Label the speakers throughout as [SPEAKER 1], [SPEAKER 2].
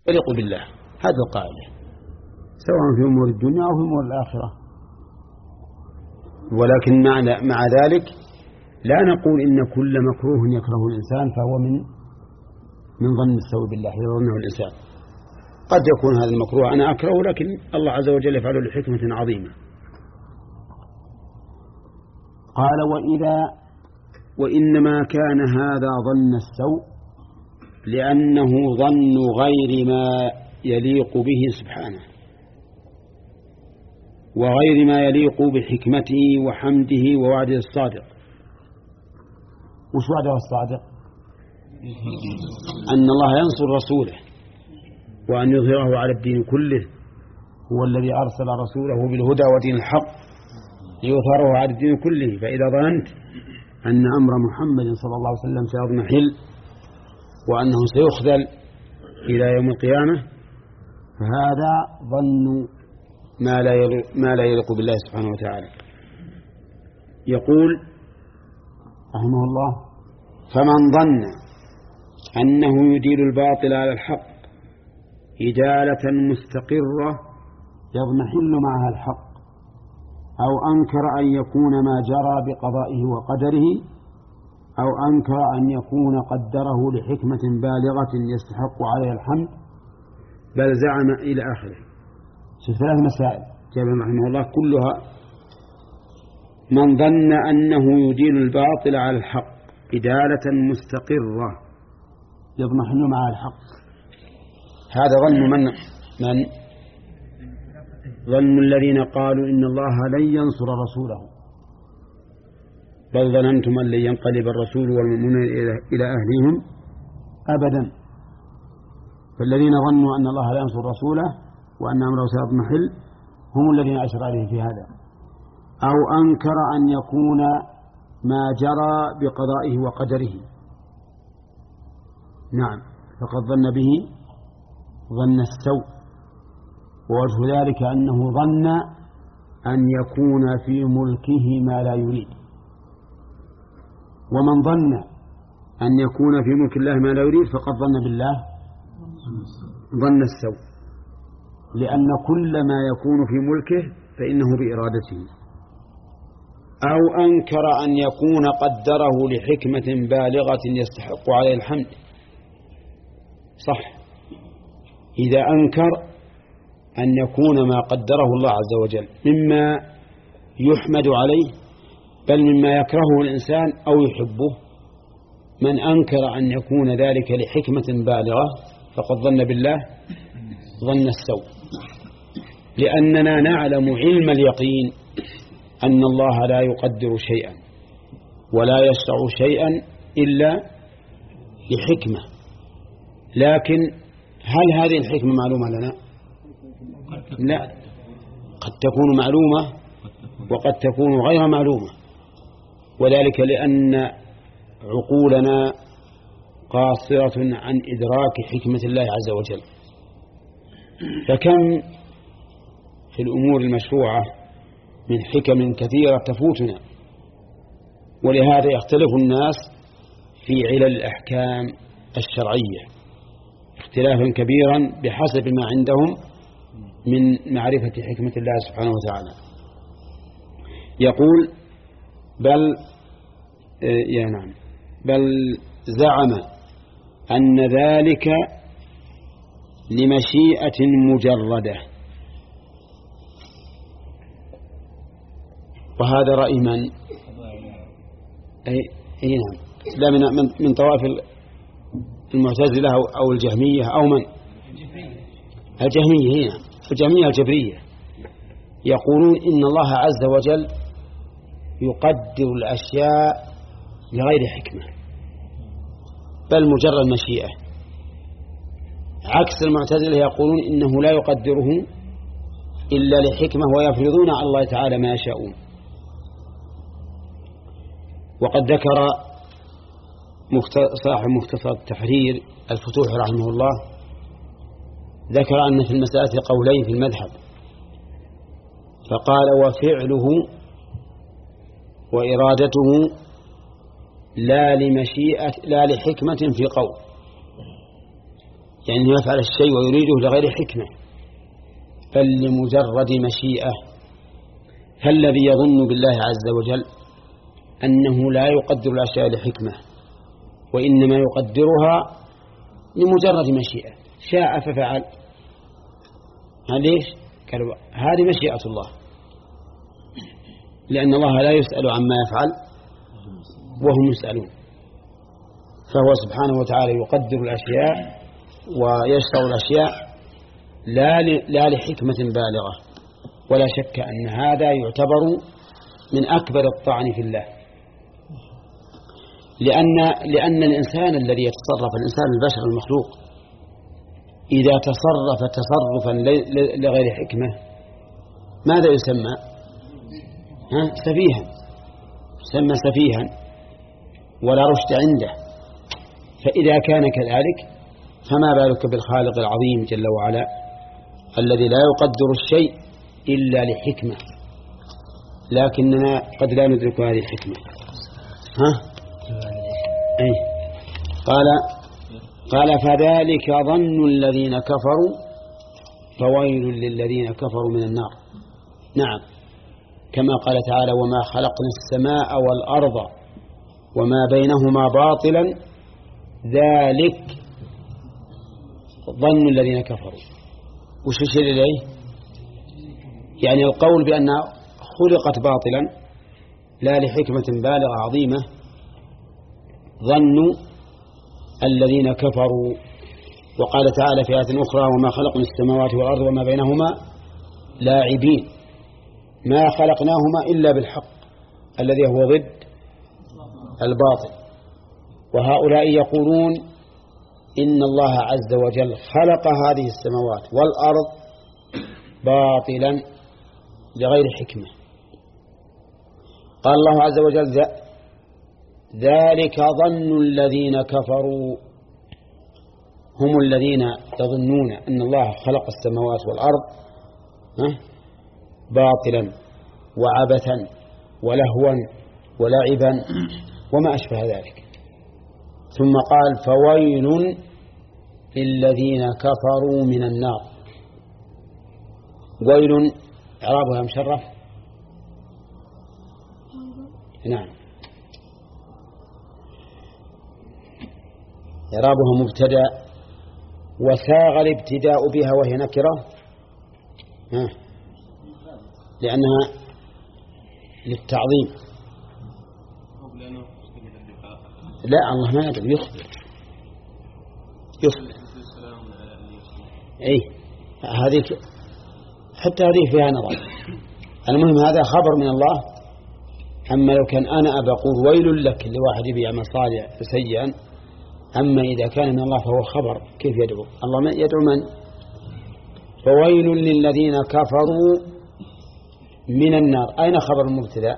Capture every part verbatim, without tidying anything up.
[SPEAKER 1] يليق بالله. هذا القاعدة سواء في أمور الدنيا أو في أمور الآخرة. ولكن مع ذلك لا نقول إن كل مكروه يكره الإنسان فهو من من ظن السوء بالله يظنه الإنسان. قد يكون هذا المكروه أنا أكره، لكن الله عز وجل يفعله لحكمة عظيمة. قال وإذا وإنما كان هذا ظن السوء لأنه ظن غير ما يليق به سبحانه وغير ما يليق بحكمته وحمده ووعده الصادق. وش وعده الصادق؟ أن الله ينصر رسوله وأن يظهره على الدين كله، هو الذي أرسل رسوله بالهدى ودين الحق ليظهره على الدين كله. فإذا ظننت أن أمر محمد صلى الله عليه وسلم سيضمحل وأنه سيخذل إلى يوم القيامة فهذا ظن ما لا يليق, ما لا يليق بالله سبحانه وتعالى. يقول رحمه الله فمن ظن أنه يديل الباطل على الحق إدالة مستقرة يضمحل معها الحق، أو أنكر أن يكون ما جرى بقضائه وقدره، أو أنكر أن يكون قدره لحكمة بالغة يستحق عليها الحمد، بل زعم إلى آخره. ثلاث مسائل جابر رحمه الله كلها. من ظن أنه يدين الباطل على الحق إدالة مستقرة يضمحل مع الحق، هذا ظن من من ظن الذين قالوا إن الله لن ينصر رسوله، بل ظننتم أن لن ينقلب الرسول والمؤمنون إلى أهلهم أبدا. فالذين ظنوا أن الله لا ينصر رسوله وأن أمره سيضمحل هم الذين أشار عليه في هذا. أو أنكر أن يكون ما جرى بقضائه وقدره، نعم، فقد ظن به ظن السوء. ووجه ذلك أنه ظن أن يكون في ملكه ما لا يريد. ومن ظن أن يكون في ملك الله ما لا يريد فقد ظن بالله ظن السوء، لأن كل ما يكون في ملكه فإنه بإرادته. أو أنكر أن يكون قدره لحكمة بالغة يستحق عليه الحمد. صح، إذا أنكر أن يكون ما قدره الله عز وجل مما يحمد عليه بل مما يكرهه الإنسان أو يحبه، من أنكر أن يكون ذلك لحكمة بالغة فقد ظن بالله ظن السوء، لأننا نعلم علم اليقين أن الله لا يقدر شيئا ولا يشرع شيئا إلا لحكمة. لكن هل هذه الحكمة معلومة لنا؟ لا، قد تكون معلومة وقد تكون غير معلومة، وذلك لأن عقولنا قاصرة عن إدراك حكمة الله عز وجل. فكم في الأمور المشروعة من حكم كثيرة تفوتنا، ولهذا يختلف الناس في علل الأحكام الشرعية اختلافا كبيرا بحسب ما عندهم من معرفة حكمة الله سبحانه وتعالى. يقول بل يا نعم بل زعم أن ذلك لمشيئة مجردة، وهذا رأي من أي نعم لا من من من طوائف المعتزلة أو الجهمية أو من الجهمية هنا الجهمية الجبرية، يقولون إن الله عز وجل يقدر الأشياء لغير حكمة بل مجرد مشيئة، عكس المعتزلة يقولون إنه لا يقدره إلا لحكمة ويفرضون على الله تعالى ما يشاءون. وقد ذكر صاحب مختصر التحرير الفتوح رحمه الله ذكر أن في المسألة قولين في المذهب، فقال وفعله وإرادته لا لمشيئة لا لحكمة في قول، يعني يفعل الشيء ويريده لغير حكمة بل لمجرد مشيئة. فالذي يظن بالله عز وجل أنه لا يقدر الأشياء لحكمة وإنما يقدرها لمجرد مشيئة، شاء ففعل. ليش؟ قالوا هذه مشيئة الله، لأن الله لا يسأل عما يفعل وهم يسألون، فهو سبحانه وتعالى يقدر الأشياء ويشرع الأشياء لا لا لحكمة بالغة. ولا شك أن هذا يعتبر من أكبر الطعن في الله، لأن لأن الإنسان الذي يتصرف، الإنسان البشر المخلوق، إذا تصرف تصرفا لغير حكمة ماذا يسمى؟ ها؟ سفيها، يسمى سفيها ولا رشد عنده. فإذا كان كذلك فما بالك بالخالق العظيم جل وعلا الذي لا يقدر الشيء إلا لحكمة، لكننا قد لا ندرك هذه الحكمة. ها؟ أي قال قال فذلك ظن الذين كفروا فويل للذين كفروا من النار. نعم، كما قال تعالى وما خلقنا السماء والأرض وما بينهما باطلا ذلك ظن الذين كفروا. وش يشير إليه؟ يعني القول بأن خلقت باطلا لا لحكمة بالغة عظيمة ظن الذين كفروا. وقال تعالى في آية أخرى وما خلقنا السماوات والأرض وما بينهما لاعبين، ما خلقناهما إلا بالحق الذي هو ضد الباطل. وهؤلاء يقولون إن الله عز وجل خلق هذه السماوات والأرض باطلا لغير حكمة. قال الله عز وجل ذلك ظن الذين كفروا، هم الذين يظنون أن الله خلق السماوات والأرض باطلا وعبثا ولهوا ولعبا وما أشبه ذلك. ثم قال فويل للذين كفروا من النار. ويل إعرابها مشرف. نعم، إعرابها مبتدأ وساغ الابتداء بها وهي نكرة ها لأنها للتعظيم. لا، الله ما يدعو، يخبر يخبر أي هذه حتى هذه فيها نظر. المهم هذا خبر من الله. أما لو كان أنا أقول ويل لك لواحد يعمل صالح سيئا، أما إذا كان من الله فهو خبر، كيف يدعو الله؟ ما يدعو من؟ فويل للذين كفروا من النار. أين خبر المبتدأ؟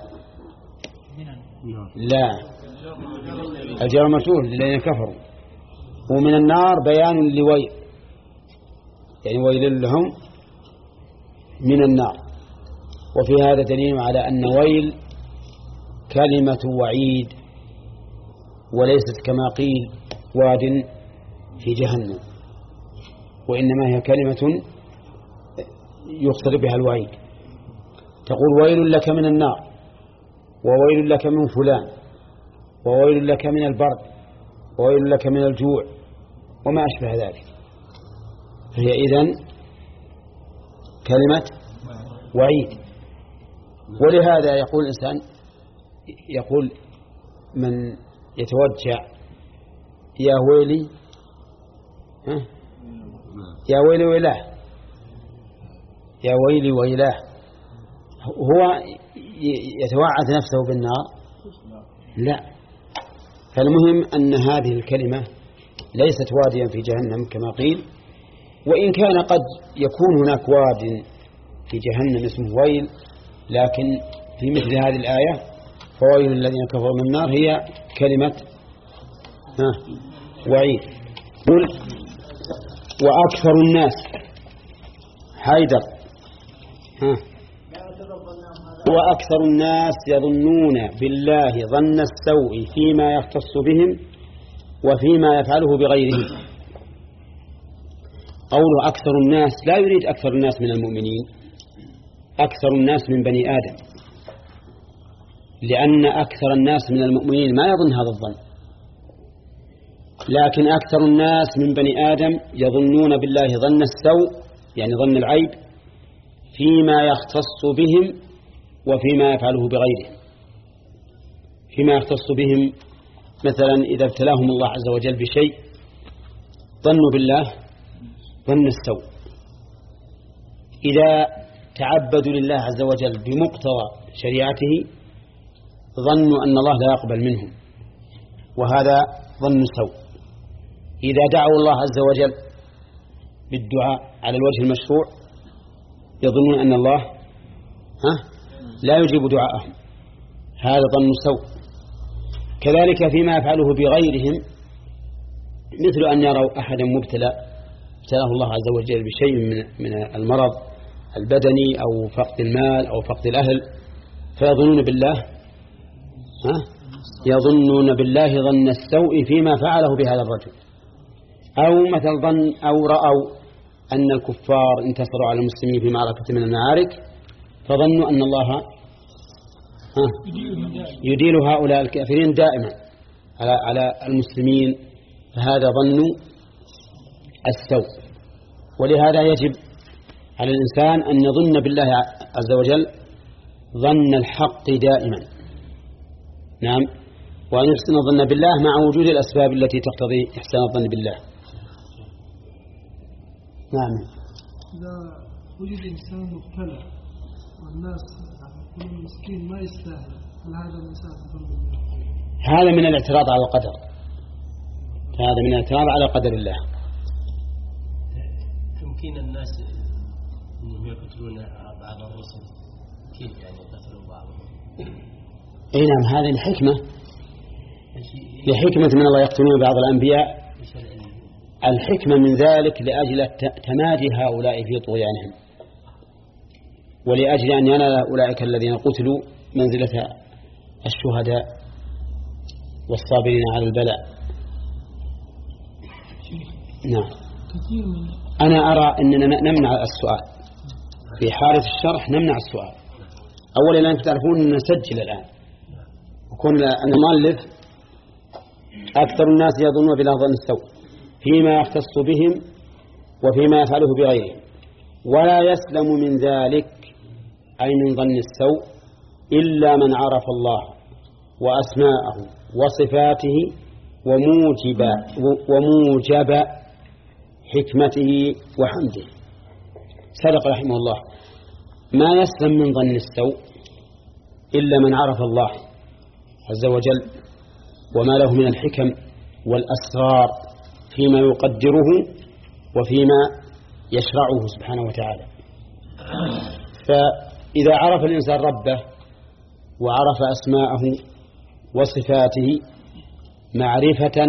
[SPEAKER 1] لا، الجار مجرور للذين كفروا، ومن النار بيان لويل، يعني ويل لهم من النار. وفي هذا دليل على أن ويل كلمة وعيد وليست كما قيل واد في جهنم، وإنما هي كلمة يقصد بها الوعيد. تقول ويل لك من النار، وويل لك من فلان، وويل لك من البرد، وويل لك من الجوع وما أشبه ذلك. فهي إذن كلمة وعيد. ولهذا يقول الإنسان، يقول من يتوجع يا ويلي ها يا ويلي ويلاه، يا ويلي ويلاه، هو يتوعد نفسه بالنار؟ لا. فالمهم أن هذه الكلمة ليست واديا في جهنم كما قيل، وإن كان قد يكون هناك واد في جهنم اسمه ويل، لكن في مثل هذه الآية فويل الذين كفروا من النار هي كلمة ها وعيد. قل وأكثر الناس حيدر ها وأكثر الناس يظنون بالله ظن السوء فيما يختص بهم وفيما يفعله بغيرهم. قوله أكثر الناس لا يريد أكثر الناس من المؤمنين، أكثر الناس من بني آدم، لأن أكثر الناس من المؤمنين ما يظن هذا الظن، لكن أكثر الناس من بني آدم يظنون بالله ظن السوء، يعني ظن العيب فيما يختص بهم وفيما يفعله بغيرهم. فيما يختص بهم مثلا إذا ابتلاهم الله عز وجل بشيء ظنوا بالله ظن السوء، إذا تعبدوا لله عز وجل بمقتضى شريعته ظنوا أن الله لا يقبل منهم، وهذا ظن السوء. إذا دعوا الله عز وجل بالدعاء على الوجه المشروع يظنون أن الله ها لا يجيب دعاءهم، هذا ظن السوء. كذلك فيما يفعله بغيرهم، مثل أن يروا أحدا مبتلى ابتلاه الله عز وجل بشيء من من المرض البدني أو فقد المال أو فقد الأهل، فيظنون بالله ها يظنون بالله ظن السوء فيما فعله بهذا الرجل. أو مثل ظن أو رأوا أن الكفار انتصروا على المسلمين في معركة من المعارك فظنوا أن الله يديل هؤلاء الكافرين دائما على على المسلمين، فهذا ظن السوء. ولهذا يجب على الإنسان أن يظن بالله عز وجل ظن الحق دائما، نعم، وأن يحسن الظن بالله مع وجود الأسباب التي تقتضي إحسان الظن بالله. نعم.
[SPEAKER 2] إذا وجد إنسان مبتلى والناس كل مسكين ما يستاهل، هل هذا الإنسان يظن بالله؟
[SPEAKER 1] هذا من الاعتراض على القدر، هذا من الاعتراض على قدر الله.
[SPEAKER 3] يمكن الناس أنهم يقتلون بعض الرسل، كيف يعني يقتلون بعضهم؟
[SPEAKER 1] أي نعم، هذه الحكمة، لحكمة من الله يقتلون بعض الأنبياء. الحكمة من ذلك لأجل تمادي هؤلاء في طغيانهم، ولأجل أن ينال أولئك الذين قتلوا منزلة الشهداء والصابرين على البلاء. نعم. أنا أرى أننا نمنع السؤال في حالة الشرح، نمنع السؤال. أولا لأنكم تعرفون أن نسجل الآن، وكون المؤلف أكثر الناس يظنون بالله ظن السوء فيما يختص بهم وفيما يفعله بغيرهم، ولا يسلم من ذلك أي من ظن السوء إلا من عرف الله وأسماءه وصفاته وموجب وموجب حكمته وحمده. صدق رحمه الله. ما يسلم من ظن السوء إلا من عرف الله عز وجل وما له من الحكم والأسرار فيما يقدره وفيما يشرعه سبحانه وتعالى. فإذا عرف الإنسان ربه وعرف أسماءه وصفاته معرفة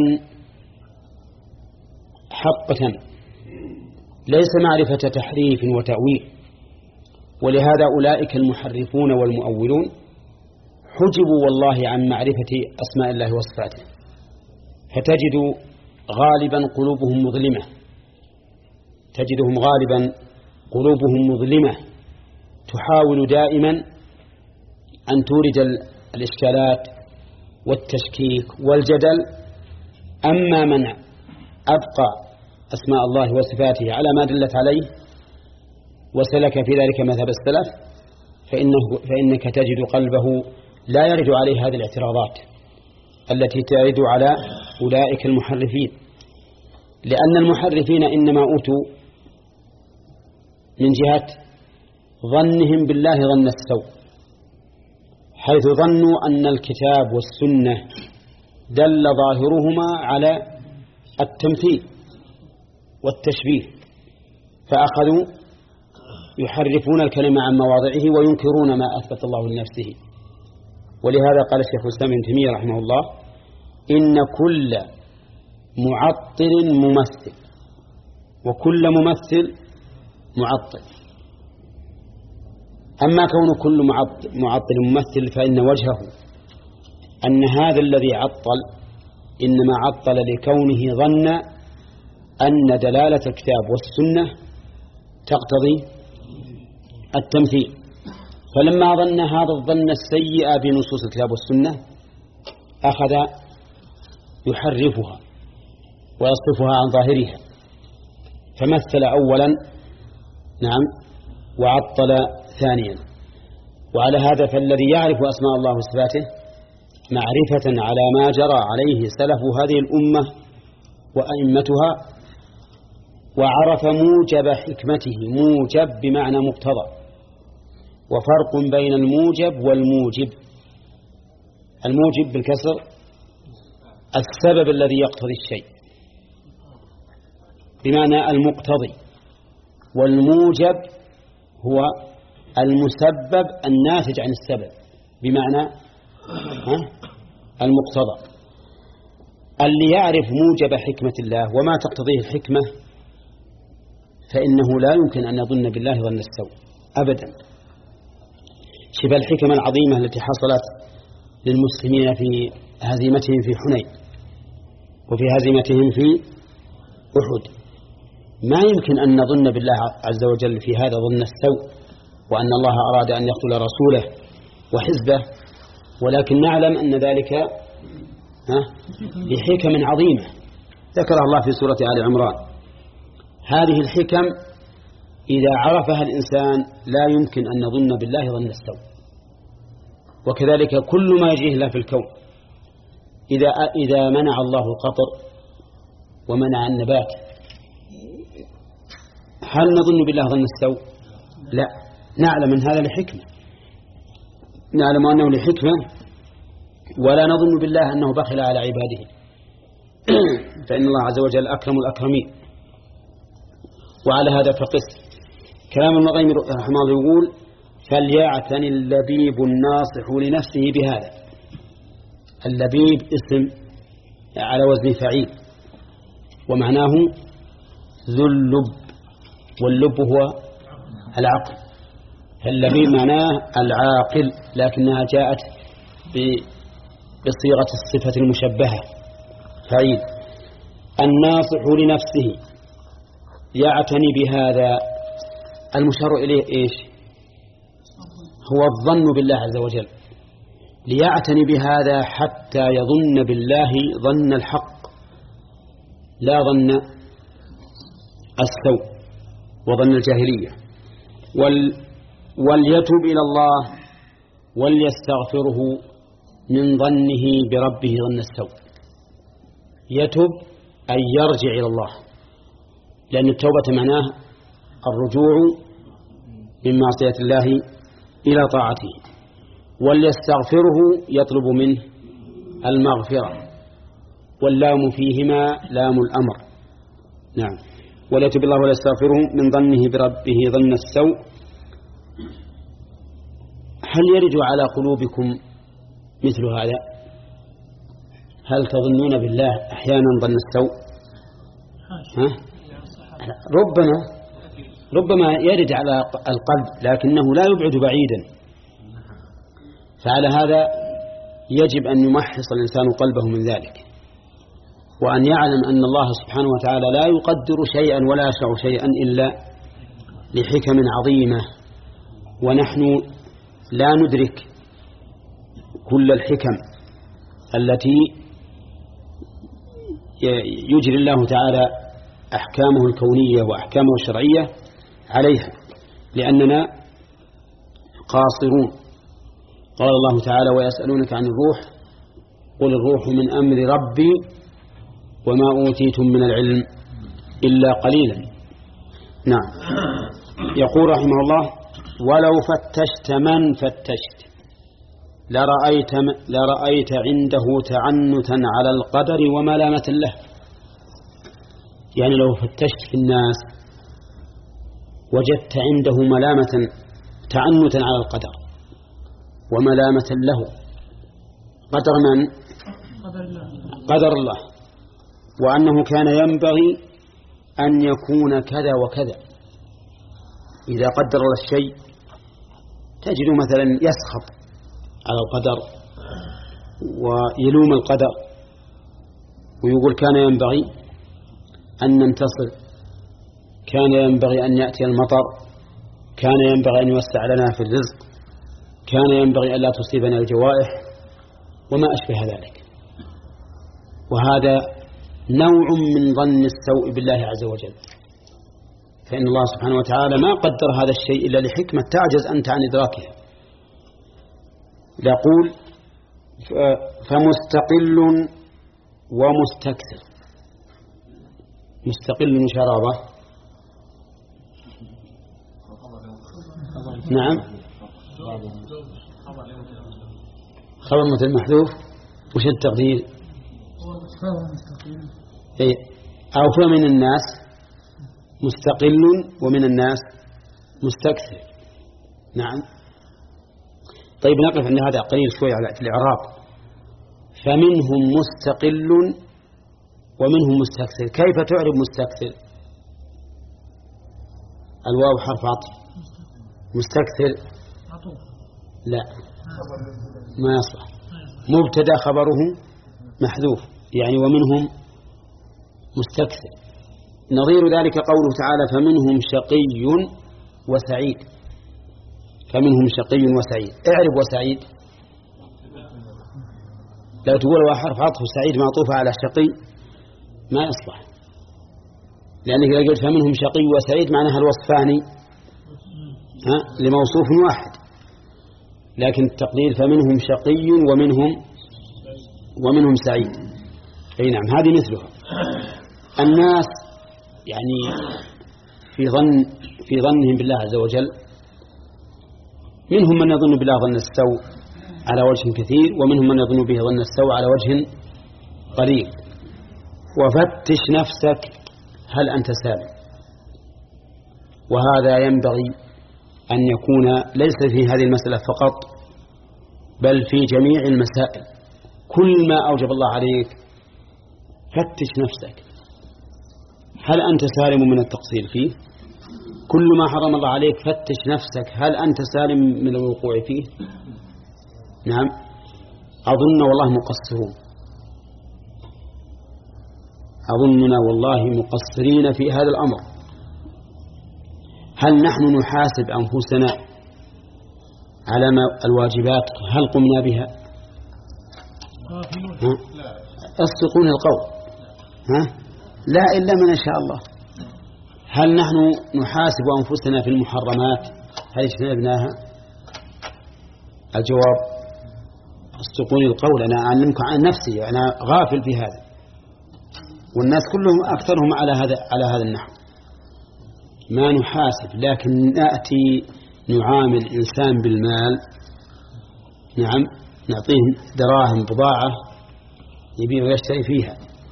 [SPEAKER 1] حقة ليس معرفة تحريف وتأويل، ولهذا أولئك المحرفون والمؤولون حجبوا والله عن معرفة أسماء الله وصفاته، فتجد غالبا قلوبهم مظلمة، تجدهم غالبا قلوبهم مظلمة تحاول دائما أن تورد الإشكالات والتشكيك والجدل. أما من أبقى أسماء الله وصفاته على ما دلت عليه وسلك في ذلك مذهب السلف فإنه فإنك تجد قلبه لا يرد عليه هذه الاعتراضات التي ترد على أولئك المحرفين، لأن المحرفين إنما أوتوا من جهة ظنهم بالله ظن السوء، حيث ظنوا أن الكتاب والسنة دل ظاهرهما على التمثيل والتشبيه، فأخذوا يحرفون الكلمة عن مواضعه وينكرون ما أثبت الله لنفسه. ولهذا قال الشيخ الإسلام ابن تيمية رحمه الله: إن كل معطل ممثل وكل ممثل معطل. أما كون كل معطل ممثل فإن وجهه أن هذا الذي عطل إنما عطل لكونه ظن أن دلالة الكتاب والسنة تقتضي التمثيل، فلما ظن هذا الظن السيء بنصوص الكتاب والسنة أخذ يحرفها ويصرفها عن ظاهرها، فمثل أولا نعم وعطل ثانيا. وعلى هذا فالذي يعرف أسماء الله وصفاته معرفة على ما جرى عليه سلف هذه الأمة وأئمتها، وعرف موجب حكمته، موجب بمعنى مقتضى، وفرق بين الموجب والموجب. الموجب بالكسر السبب الذي يقتضي الشيء بمعنى المقتضي، والموجب هو المسبب الناتج عن السبب بمعنى المقتضى. اللي يعرف موجب حكمة الله وما تقتضيه الحكمة فإنه لا يمكن أن يظن بالله ظن السوء أبدا. شبه الحكمة العظيمة التي حصلت للمسلمين في هزيمتهم في حنين وفي هزيمتهم في أحد، ما يمكن أن نظن بالله عز وجل في هذا ظن السوء، وأن الله أراد أن يقتل رسوله وحزبه، ولكن نعلم أن ذلك بحكم عظيمة ذكرها الله في سورة آل عمران. هذه الحكم إذا عرفها الإنسان لا يمكن أن نظن بالله ظن السوء. وكذلك كل ما يجري له في الكون، إذا إذا منع الله القطر ومنع النبات هل نظن بالله ظن السوء؟ لا، نعلم من هذا لحكمة، نعلم أنه لحكمة، ولا نظن بالله أنه بخل على عباده فإن الله عز وجل أكرم الأكرمين. وعلى هذا فقس كلام ابن القيم رحمه الله يقول: فليعتني اللبيب الناصح لنفسه بهذا. اللبيب اسم على وزن فعيل، ومعناه ذو اللب، واللب هو العقل، فاللبيب معناه العاقل، لكنها جاءت بصيغة الصفة المشبهة فعيل. الناصح لنفسه يعتني بهذا، المشار إليه إيش؟ هو الظن بالله عز وجل، ليعتني بهذا حتى يظن بالله ظن الحق لا ظن السوء وظن الجاهلية. وال وليتوب إلى الله وليستغفره من ظنه بربه ظن السوء. يتوب أي يرجع إلى الله، لأن التوبة معناه الرجوع من معصية الله إلى طاعته. وليستغفره يطلب منه المغفرة، واللام فيهما لام الأمر. نعم، وليتوب الله وليستغفره من ظنه بربه ظن السوء. هل يرد على قلوبكم مثل هذا؟ هل تظنون بالله أحيانا ظن السوء؟ ها؟ ربما ربما يرد على القلب، لكنه لا يبعد بعيدا. فعلى هذا يجب أن يمحص الإنسان قلبه من ذلك، وأن يعلم أن الله سبحانه وتعالى لا يقدر شيئا ولا يشرع شيئا إلا لحكم عظيمة، ونحن لا ندرك كل الحكم التي يجري الله تعالى أحكامه الكونية وأحكامه الشرعية عليها، لأننا قاصرون. قال الله تعالى: ويسألونك عن الروح قل الروح من أمر ربي وما أوتيتم من العلم إلا قليلا. نعم. يقول رحمه الله: ولو فتشت من فتشت لرأيت, لرأيت عنده تعنتا على القدر وملامة له. يعني لو فتشت في الناس وجدت عنده ملامة تعنتا على القدر وملامة له. قدر من؟ قدر الله، وأنه كان ينبغي أن يكون كذا وكذا. إذا قدر الله الشيء تجد مثلا يسخط على القدر ويلوم القدر ويقول كان ينبغي أن ننتصر، كان ينبغي أن يأتي المطر، كان ينبغي أن يوسع لنا في الرزق، كان ينبغي أن لا تصيبنا الجوائح وما أشبه ذلك. وهذا نوع من ظن السوء بالله عز وجل، فإن الله سبحانه وتعالى ما قدر هذا الشيء إلا لحكمة تعجز أنت عن إدراكها. يقول فمستقل ومستكثر. مستقل شرابة، نعم، خبر مثل محذوف، وش التقدير؟ إيه؟ أو فمن الناس مستقل ومن الناس مستكثر. نعم. طيب نقف عند هذا قليل شوي على الإعراب. فمنهم مستقل ومنهم مستكثر. كيف تعرب مستكثر؟ الواو حرف عطف، مستكثر لا ما يصلح، مبتدا خبره محذوف، يعني ومنهم مستكثر. نظير ذلك قوله تعالى فمنهم شقي وسعيد. فمنهم شقي وسعيد، اعرب وسعيد. لو تقول حرف عطف سعيد معطوفة على شقي ما يصلح، لأنك لو قلت فمنهم شقي وسعيد معناها الوصفان ها لموصوف واحد، لكن التقدير فمنهم شقي ومنهم ومنهم سعيد. أي نعم، هذه مثلها. الناس يعني في ظن في ظنهم بالله عز وجل، منهم من يظن بالله ظن السوء على وجه كثير، ومنهم من يظن به ظن السوء على وجه قليل. وفتش نفسك هل أنت سالم. وهذا ينبغي أن يكون ليس في هذه المسألة فقط، بل في جميع المسائل. كل ما أوجب الله عليك فتش نفسك هل أنت سالم من التقصير فيه. كل ما حرم الله عليك فتش نفسك هل أنت سالم من الوقوع فيه. نعم، أظن والله مقصرون، أظننا والله مقصرين في هذا الأمر. هل نحن نحاسب أنفسنا على ما الواجبات هل قمنا بها؟ أصدقون القول ها؟ لا إلا من شاء الله. هل نحن نحاسب أنفسنا في المحرمات هل اجتنبناها؟ الجواب أصدقون القول. أنا أعلمك عن نفسي، أنا غافل في هذا، والناس كلهم أكثرهم على هذا على هذا النحو. ما نحاسب، لكن نأتي نعامل إنسان بالمال، نعم، نعطيه دراهم بضاعة يبيع ويشتري فيها،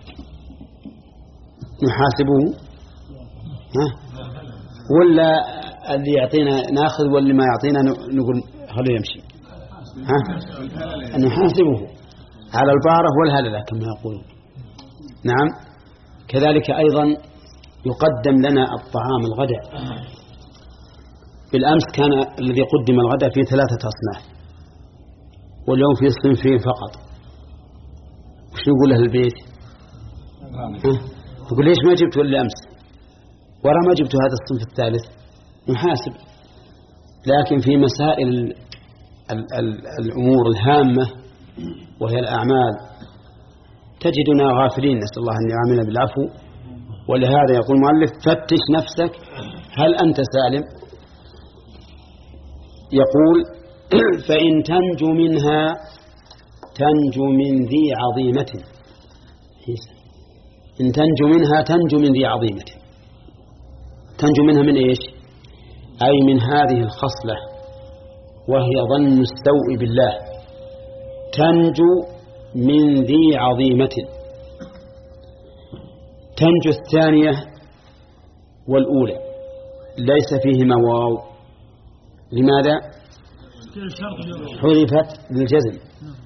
[SPEAKER 1] نحاسبه ها؟ ولا اللي يعطينا ناخذ واللي ما يعطينا نقول خليه يمشي؟ ها؟ نحاسبه على البارة والهللة كما يقولون. نعم. كذلك أيضا يقدم لنا الطعام الغداء. بالأمس كان الذي قدم الغداء فيه ثلاثة أصناف، واليوم فيه صنفين فقط. وش نقول له البيت؟ يقول ليش ما جبت ولا أمس ورا ما جبت هذا الصنف الثالث؟ نحاسب. لكن في مسائل ال ال الأمور الهامة وهي الأعمال تجدنا غافلين، نسأل الله أن يعاملنا بالعفو. ولهذا يقول المؤلف فتش نفسك هل أنت سالم. يقول فإن تنجو منها تنجو من ذي عظيمة. إن تنجو منها تنجو من ذي عظيمة. تنجو منها من إيش؟ أي من هذه الخصلة وهي ظن السوء بالله. تنجو من ذي عظيمة. تنجو الثانية والأولى ليس فيهما واو. لماذا؟ حذفت للجزم.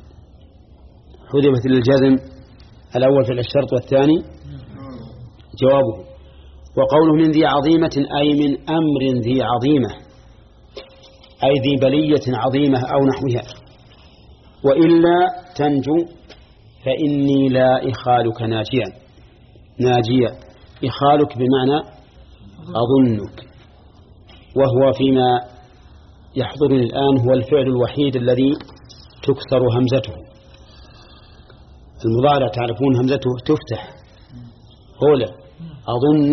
[SPEAKER 1] حذفت للجزم الأول في الشرط والثاني جوابه. وقوله من ذي عظيمة أي من أمر ذي عظيمة، أي ذي بلية عظيمة أو نحوها. وإلا تنجو فإني لا إخالك ناجيا ناجيا إخالك بمعنى أظنك، وهو فيما يحضرني الآن هو الفعل الوحيد الذي تكسر همزته. المضارع تعرفون همزته تفتح، هولا أظن،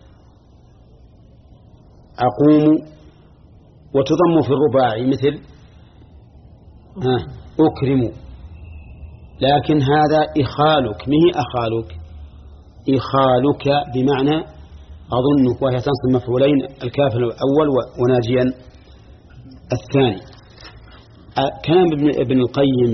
[SPEAKER 1] أقوم، وتضم في الرباعي مثل آه أكرم. لكن هذا إخالك، مه أخالك، إخالك بمعنى أظنك، وهي تنصب مفعولين، الكافر الأول وناجيا الثاني. كلام ابن القيم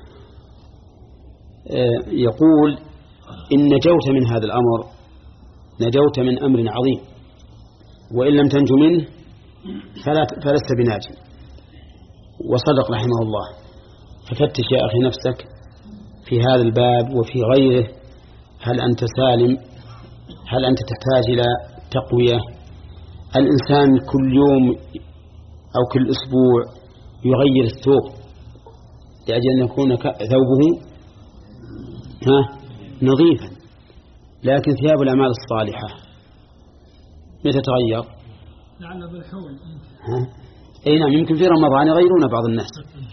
[SPEAKER 1] يقول إن نجوت من هذا الأمر نجوت من أمر عظيم، وإن لم تنج منه فلست بناج. وصدق رحمه الله. ففتش يا أخي نفسك في هذا الباب وفي غيره، هل أنت سالم؟ هل أنت تحتاج إلى تقوية؟ الإنسان كل يوم أو كل أسبوع يغير الثوب لأجل أن يكون ثوبه ها نظيفا، لكن ثياب الأعمال الصالحة متى تتغير؟
[SPEAKER 2] لعل بالحول.
[SPEAKER 1] ها أي نعم، يمكن في رمضان يغيرون بعض الناس.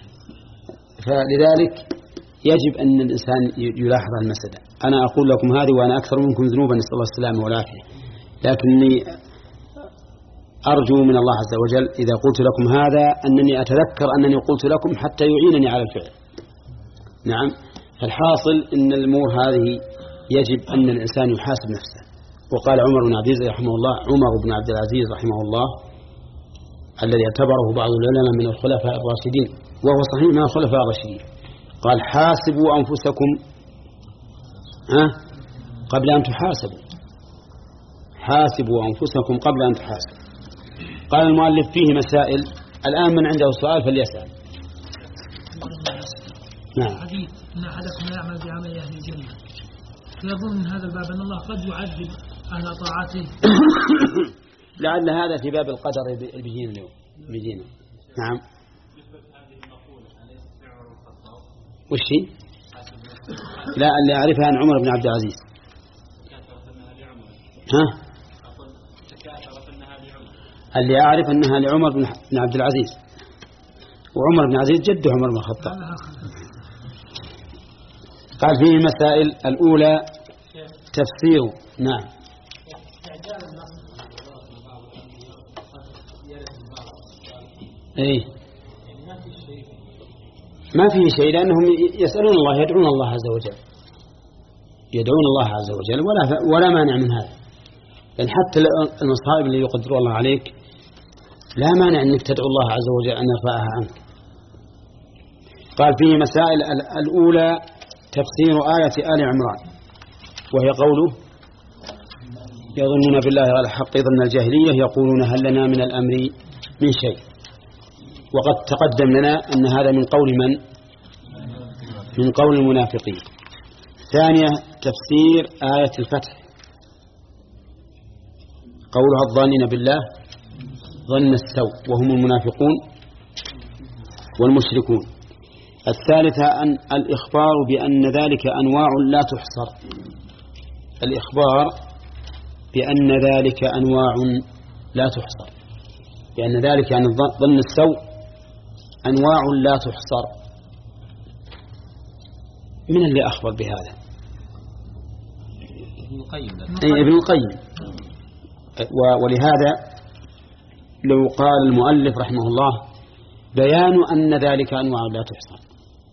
[SPEAKER 1] فلذلك يجب أن الإنسان يلاحظ المسألة. أنا أقول لكم هذه وأنا أكثر منكم ذنوبا، نسأل الله السلامة والعافية، لكني أرجو من الله عز وجل إذا قلت لكم هذا أنني أتذكر أنني قلت لكم حتى يعينني على الفعل. نعم. فالحاصل أن الأمور هذه يجب أن الإنسان يحاسب نفسه. وقال عمر بن عبد العزيز رحمه الله عمر بن عبد العزيز رحمه الله الذي اعتبره بعض العلماء من الخلفاء الراشدين، وهو صحيح من الخلفاء الراشدين، قال حاسبوا أنفسكم أه؟ قبل أن تحاسبوا، حاسبوا أنفسكم قبل أن تحاسبوا. قال المؤلف فيه مسائل. الآن من عنده سؤال فليسأل. نعم.
[SPEAKER 2] حديث إن أحدكم يعمل بعمل أهل الجنة، فيظن من هذا الباب أن الله قد يعذب أهل طاعته.
[SPEAKER 1] لعل هذا في باب القدر بيجينا اليوم بيجينا. نعم. وش هي؟ لا، اللي أعرفها عن عمر بن عبد العزيز. ها؟ اللي أعرف أنها لعمر بن عبد العزيز، وعمر بن عزيز جد عمر بن الخطاب. قال فيه مسائل. الأولى تفسير. نعم. إيه ما فيه شيء، لأنهم يسألون الله، يدعون الله عز وجل، يدعون الله عز وجل، ولا ولا مانع من هذا. لأن حتى المصائب اللي يقدر الله عليك لا مانع أنك تدعو الله عز وجل أن يرفعها عنك. قال فيه مسائل. الأولى تفسير آية آل عمران، وهي قوله يظنون بالله غير الحق ظن الجاهلية يقولون هل لنا من الأمر من شيء. وقد تقدم لنا أن هذا من قول من؟ من قول المنافقين. ثانية تفسير آية الفتح، قولها الظانين بالله ظن السوء وهم المنافقون والمشركون. الثالثة أن الإخبار بأن ذلك أنواع لا تحصر، الإخبار بأن ذلك أنواع لا تحصر، بأن ذلك يعني ظن السوء أنواع لا تحصر. من اللي أخبر بهذا؟
[SPEAKER 3] ابن القيم.
[SPEAKER 1] أي ابن القيم. ولهذا لو قال المؤلف رحمه الله بيان أن ذلك أنواع لا تحصر،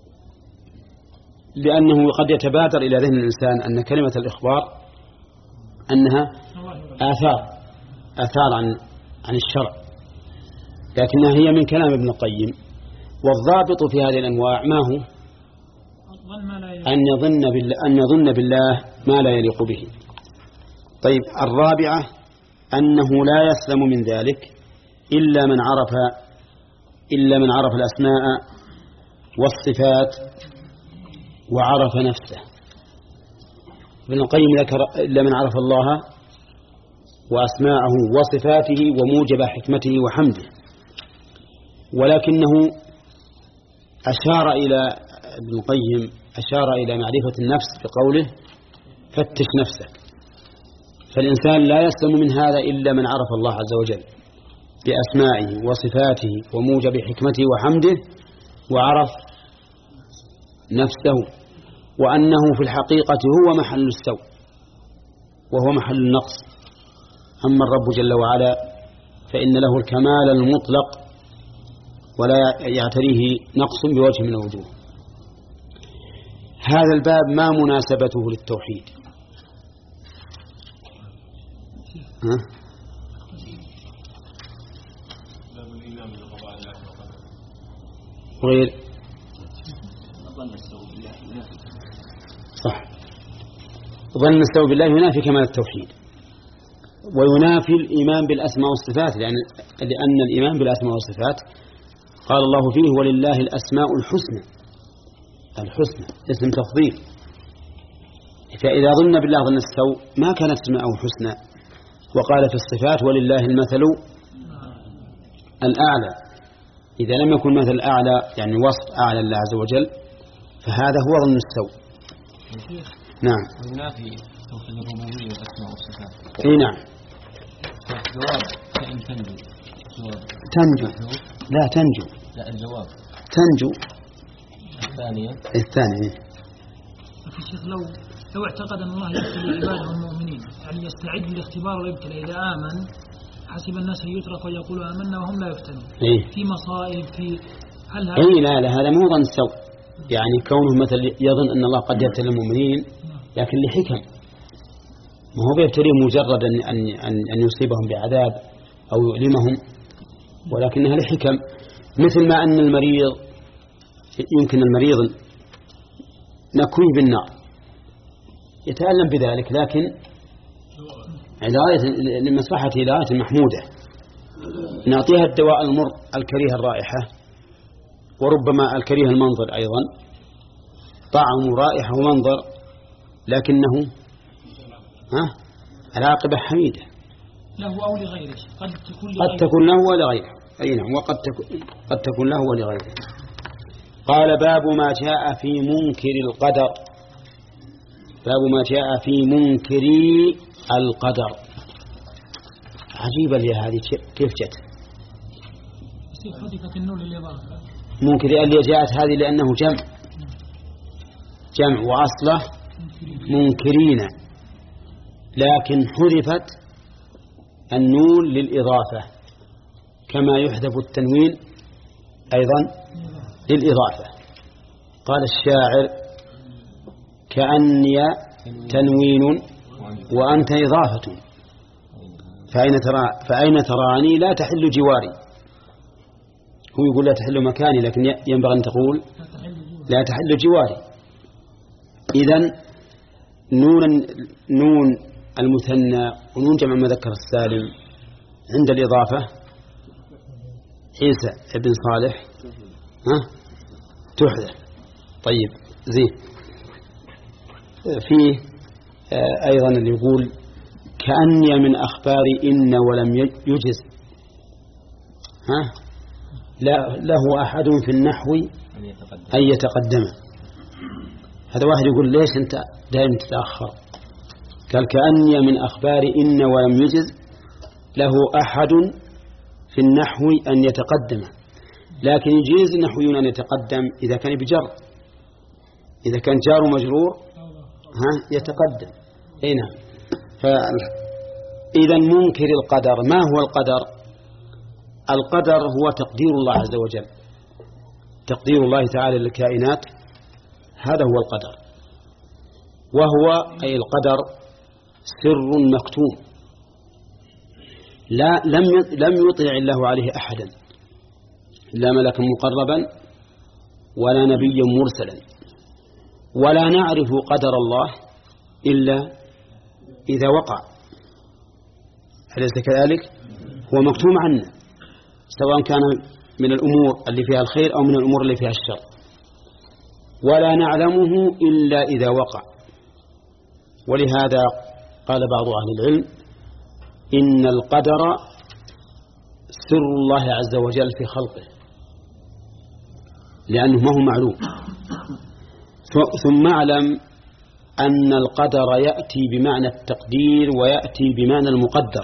[SPEAKER 1] لأنه قد يتبادر إلى ذهن الإنسان أن كلمة الإخبار أنها آثار آثار عن عن الشرع، لكنها هي من كلام ابن القيم. والضابط في هذه الأنواع ما هو؟ أن يظن بالله أن يظن بالله ما لا يليق به. طيب، الرابعة أنه لا يسلم من ذلك إلا من عرف إلا من عرف الأسماء والصفات وعرف نفسه. ابن القيم ذكر إلا من عرف الله وأسماءه وصفاته وموجب حكمته وحمده، ولكنه أشار إلى ابن القيم أشار إلى معرفة النفس بقوله فتش نفسك، فالإنسان لا يسلم من هذا إلا من عرف الله عز وجل بأسمائه وصفاته وموجب حكمته وحمده، وعرف نفسه وأنه في الحقيقة هو محل السوء وهو محل النقص. أما الرب جل وعلا فإن له الكمال المطلق ولا يعتريه نقص بوجه من الوجوه. هذا الباب ما مناسبته للتوحيد؟ ها؟ غير صح، ظن السوء بالله ينافي كمال التوحيد وينافي الإيمان بالأسماء والصفات، لأن, لأن الإيمان بالأسماء والصفات قال الله فيه ولله الأسماء الحسنى، الحسنى اسم تفضيل، فإذا ظن بالله ظن السوء ما كانت اسماءه حسنى. وقال في الصفات ولله المثل الأعلى، إذا لم يكن مثل الأعلى يعني وصف أعلى الله عز وجل فهذا هو ظن السوء. نعم.
[SPEAKER 3] ينافي توحيد الربوبية والأسماء والصفات.
[SPEAKER 1] إيه نعم.
[SPEAKER 3] الجواب فإن تنجو.
[SPEAKER 1] تنجو. لا تنجو.
[SPEAKER 3] لا الجواب.
[SPEAKER 1] تنجو.
[SPEAKER 3] الثانية.
[SPEAKER 1] الثانية.
[SPEAKER 2] في شيخ لو لو اعتقد أن الله يبتلي عباده المؤمنين، يعني يستعد للاختبار ويبتلى، إذا آمن حسب الناس يترك ويقولوا آمنا وهم لا يفتنون.
[SPEAKER 1] إيه؟
[SPEAKER 2] في مصائب في هل هذا؟
[SPEAKER 1] إيه لا لا هذا مو ظن السوء، يعني كونه مثل يظن أن الله قد يبتلي المؤمنين لكن لحكم، ما هو بيبتليهم مجرد أن أن أن يصيبهم بعذاب أو يؤلمهم، ولكنها لحكم. مثل ما أن المريض يمكن المريض نكويه بالنار يتألم بذلك، لكن علاية لمصلحة علاية محمودة، نعطيها الدواء المر الكريه الرائحة وربما الكريه المنظر أيضا، طعم ورائحة ومنظر، لكنه ها العاقبة حميدة
[SPEAKER 2] له أو لغيره، قد تكون
[SPEAKER 1] قد تكون له ولغيره. أي نعم، وقد تكون قد تكون له ولغيره. قال باب ما جاء في منكر القدر، باب ما جاء في منكر القدر. عجيبة لي هذه كيف جت منكر اللي جاءت هذه، لأنه جمع جمع وأصله منكرين، لكن حذفت النون للإضافة كما يحذف التنوين أيضا للإضافة. قال الشاعر كأني تنوين وأنت إضافة، فأين, ترى فأين تراني لا تحل جواري. هو يقول لا تحل مكاني، لكن ينبغي أن تقول لا تحل جواري. إذن نون, نون المثنى ونون جمع المذكر السالم عند الإضافة عيسى ابن صالح ها تحذف. طيب زين. فيه أيضا اللي يقول كأني من أخبار إن ولم يجز، ها لا له أحد في النحو أن يتقدم. هذا واحد يقول ليش أنت دائما تتأخر؟ قال كأني من أخبار إن ولم يجز له أحد في النحو أن يتقدم، لكن يجيز النحويون أن يتقدم إذا كان بجر، إذا كان جار مجرور ها يتقدم. أي نعم. فإذا منكر القدر، ما هو القدر؟ القدر هو تقدير الله عز وجل، تقدير الله تعالى للكائنات، هذا هو القدر. وهو أي القدر سر مكتوم لا لم لم يطلع الله عليه أحدا، لا ملكا مقربا ولا نبيا مرسلا، ولا نعرف قدر الله إلا إذا وقع، أليس كذلك؟ هو مكتوم عنا، سواء كان من الأمور اللي فيها الخير أو من الأمور اللي فيها الشر، ولا نعلمه إلا إذا وقع. ولهذا قال بعض أهل العلم إن القدر سر الله عز وجل في خلقه، لأنه ما هو معلوم. ثم اعلم أن القدر يأتي بمعنى التقدير ويأتي بمعنى المقدر،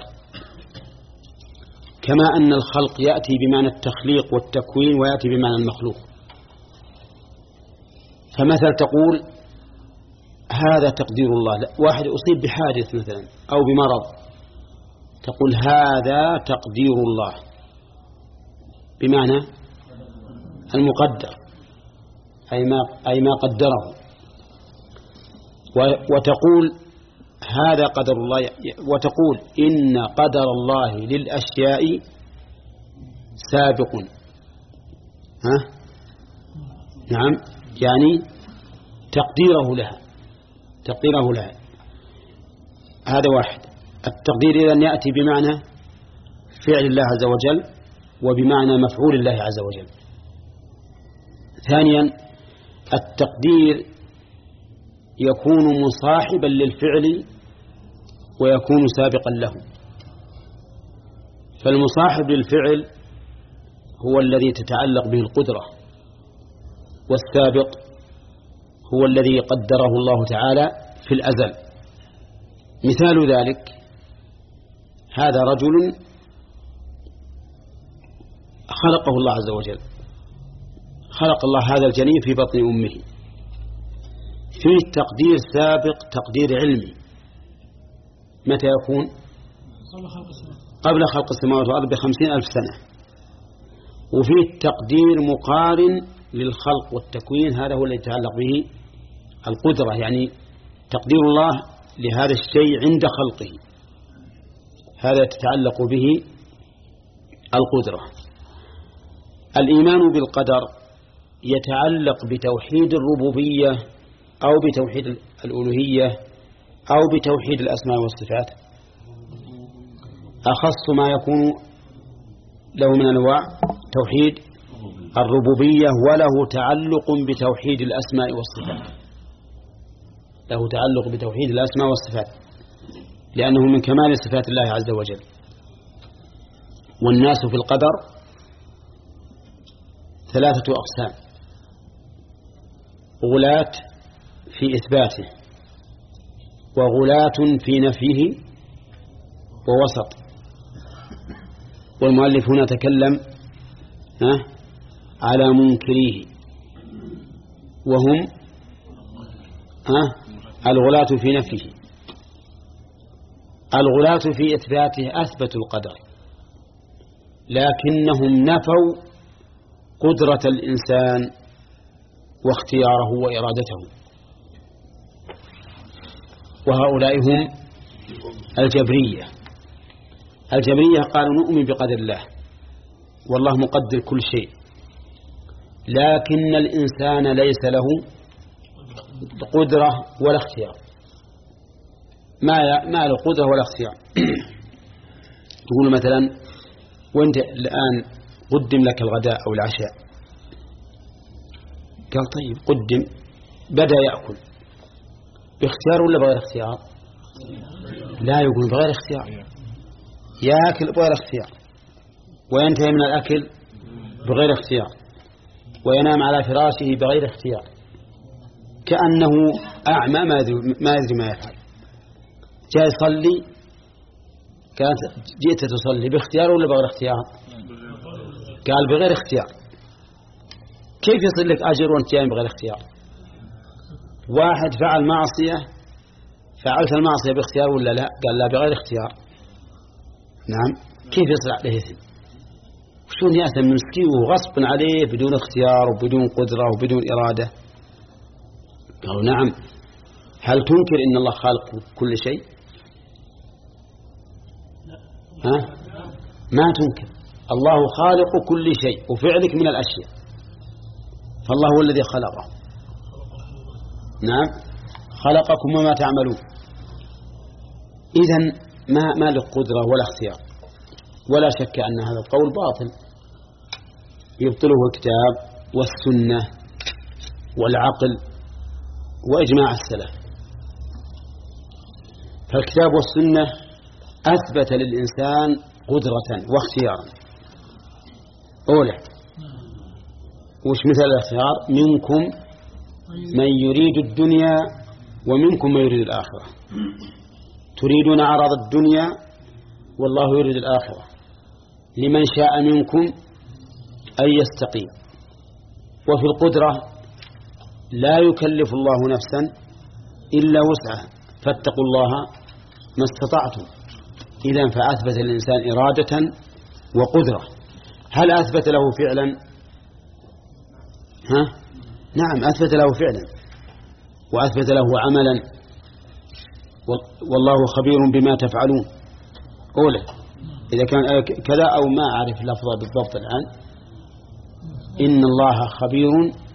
[SPEAKER 1] كما أن الخلق يأتي بمعنى التخليق والتكوين ويأتي بمعنى المخلوق. فمثل تقول هذا تقدير الله، واحد أصيب بحادث مثلا أو بمرض، تقول هذا تقدير الله بمعنى المقدر، أي ما, أي ما قدره. وتقول هذا قدر الله، وتقول إن قدر الله للأشياء سابق. ها؟ نعم، يعني تقديره لها تقديره لها هذا واحد. التقدير إذن يأتي بمعنى فعل الله عز وجل وبمعنى مفعول الله عز وجل. ثانيا، التقدير يكون مصاحبا للفعل ويكون سابقا له. فالمصاحب للفعل هو الذي تتعلق به القدرة، والسابق هو الذي قدره الله تعالى في الأزل. مثال ذلك هذا رجل خلقه الله عز وجل، خلق الله هذا الجنين في بطن أمه، فيه تقدير سابق تقدير علمي. متى يكون؟ قبل خلق السماوات والأرض بخمسين ألف سنة. وفيه تقدير مقارن للخلق والتكوين، هذا هو الذي يتعلق به القدرة، يعني تقدير الله لهذا الشيء عند خلقه، هذا تتعلق به القدرة. الإيمان بالقدر يتعلق بتوحيد الربوبية أو بتوحيد الألوهية أو بتوحيد الأسماء والصفات. أخص ما يكون له من أنواع توحيد الربوبية، وله تعلق بتوحيد الأسماء والصفات، له تعلق بتوحيد الأسماء والصفات لأنه من كمال صفات الله عز وجل. والناس في القدر ثلاثة أقسام: غلاة في إثباته، وغلاة في نفيه، ووسط. والمؤلف هنا تكلم على منكريه، وهم الغلاة في نفيه. الغلاة في إثباته أثبتوا القدر، لكنهم نفوا قدرة الإنسان واختياره وإرادته، وهؤلاء هم الجبرية. الجبرية قالوا نؤمن بقدر الله والله مقدر كل شيء، لكن الإنسان ليس له قدرة ولا اختيار، ما ما له قدرة ولا اختيار. تقول مثلا وانت الآن قدم لك الغداء أو العشاء، قال طيب قدم، بدأ يأكل باختيار ولا بغير اختيار؟ لا، يقول بغير اختيار، يأكل بغير اختيار، وينتهي من الأكل بغير اختيار، وينام على فراشه بغير اختيار، كأنه أعمى ما يدري ما, يدري ما يفعل. جاء يصلي، كانت جئت تصلي باختيار ولا بغير اختيار؟ قال بغير اختيار. كيف يصل لك أجر وانت جاي بغير اختيار؟ واحد فعل معصية، فعلت المعصية باختيار ولا لا؟ قال لا بغير اختيار. نعم، كيف يصل عليه إثم؟ وشون يأثم مسكين وغصب عليه بدون اختيار وبدون قدرة وبدون إرادة؟ قالوا نعم. هل تنكر إن الله خالق كل شيء؟ ها؟ ما تنكر، الله خالق كل شيء وفعلك من الأشياء، فالله هو الذي خلقه. نعم، خلقكم وما تعملون. إذن ما ما له قدرة ولا اختيار، ولا شك أن هذا القول باطل يبطله الكتاب والسنة والعقل وإجماع السلف. فالكتاب والسنة أثبت للإنسان قدرة واختيارا. أولا، وش مثل الاختيار؟ منكم من يريد الدنيا ومنكم من يريد الآخرة. تريدون عرض الدنيا والله يريد الآخرة. لمن شاء منكم أن يستقيم. وفي القدرة لا يكلف الله نفسا إلا وسعها، فاتقوا الله ما استطعتم. إذن فأثبت الإنسان إرادة وقدرة. هل أثبت له فعلا؟ ها؟ نعم، أثبت له فعلا وأثبت له عملا، والله خبير بما تفعلون. أولا إذا كان كذا أو ما أعرف لفظه بالضبط الآن، إن الله خبير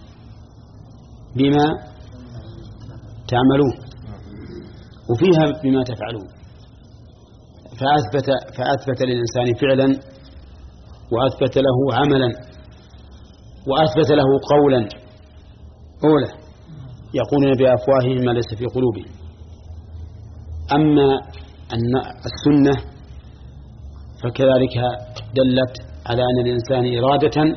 [SPEAKER 1] بما تعملون، وفيها بما تفعلون. فأثبت, فأثبت للإنسان فعلا وأثبت له عملا وأثبت له قولا. أولا يقولون بأفواههم ما ليس في قلوبهم. أما أن السنة فكذلك دلت على أن الإنسان إرادة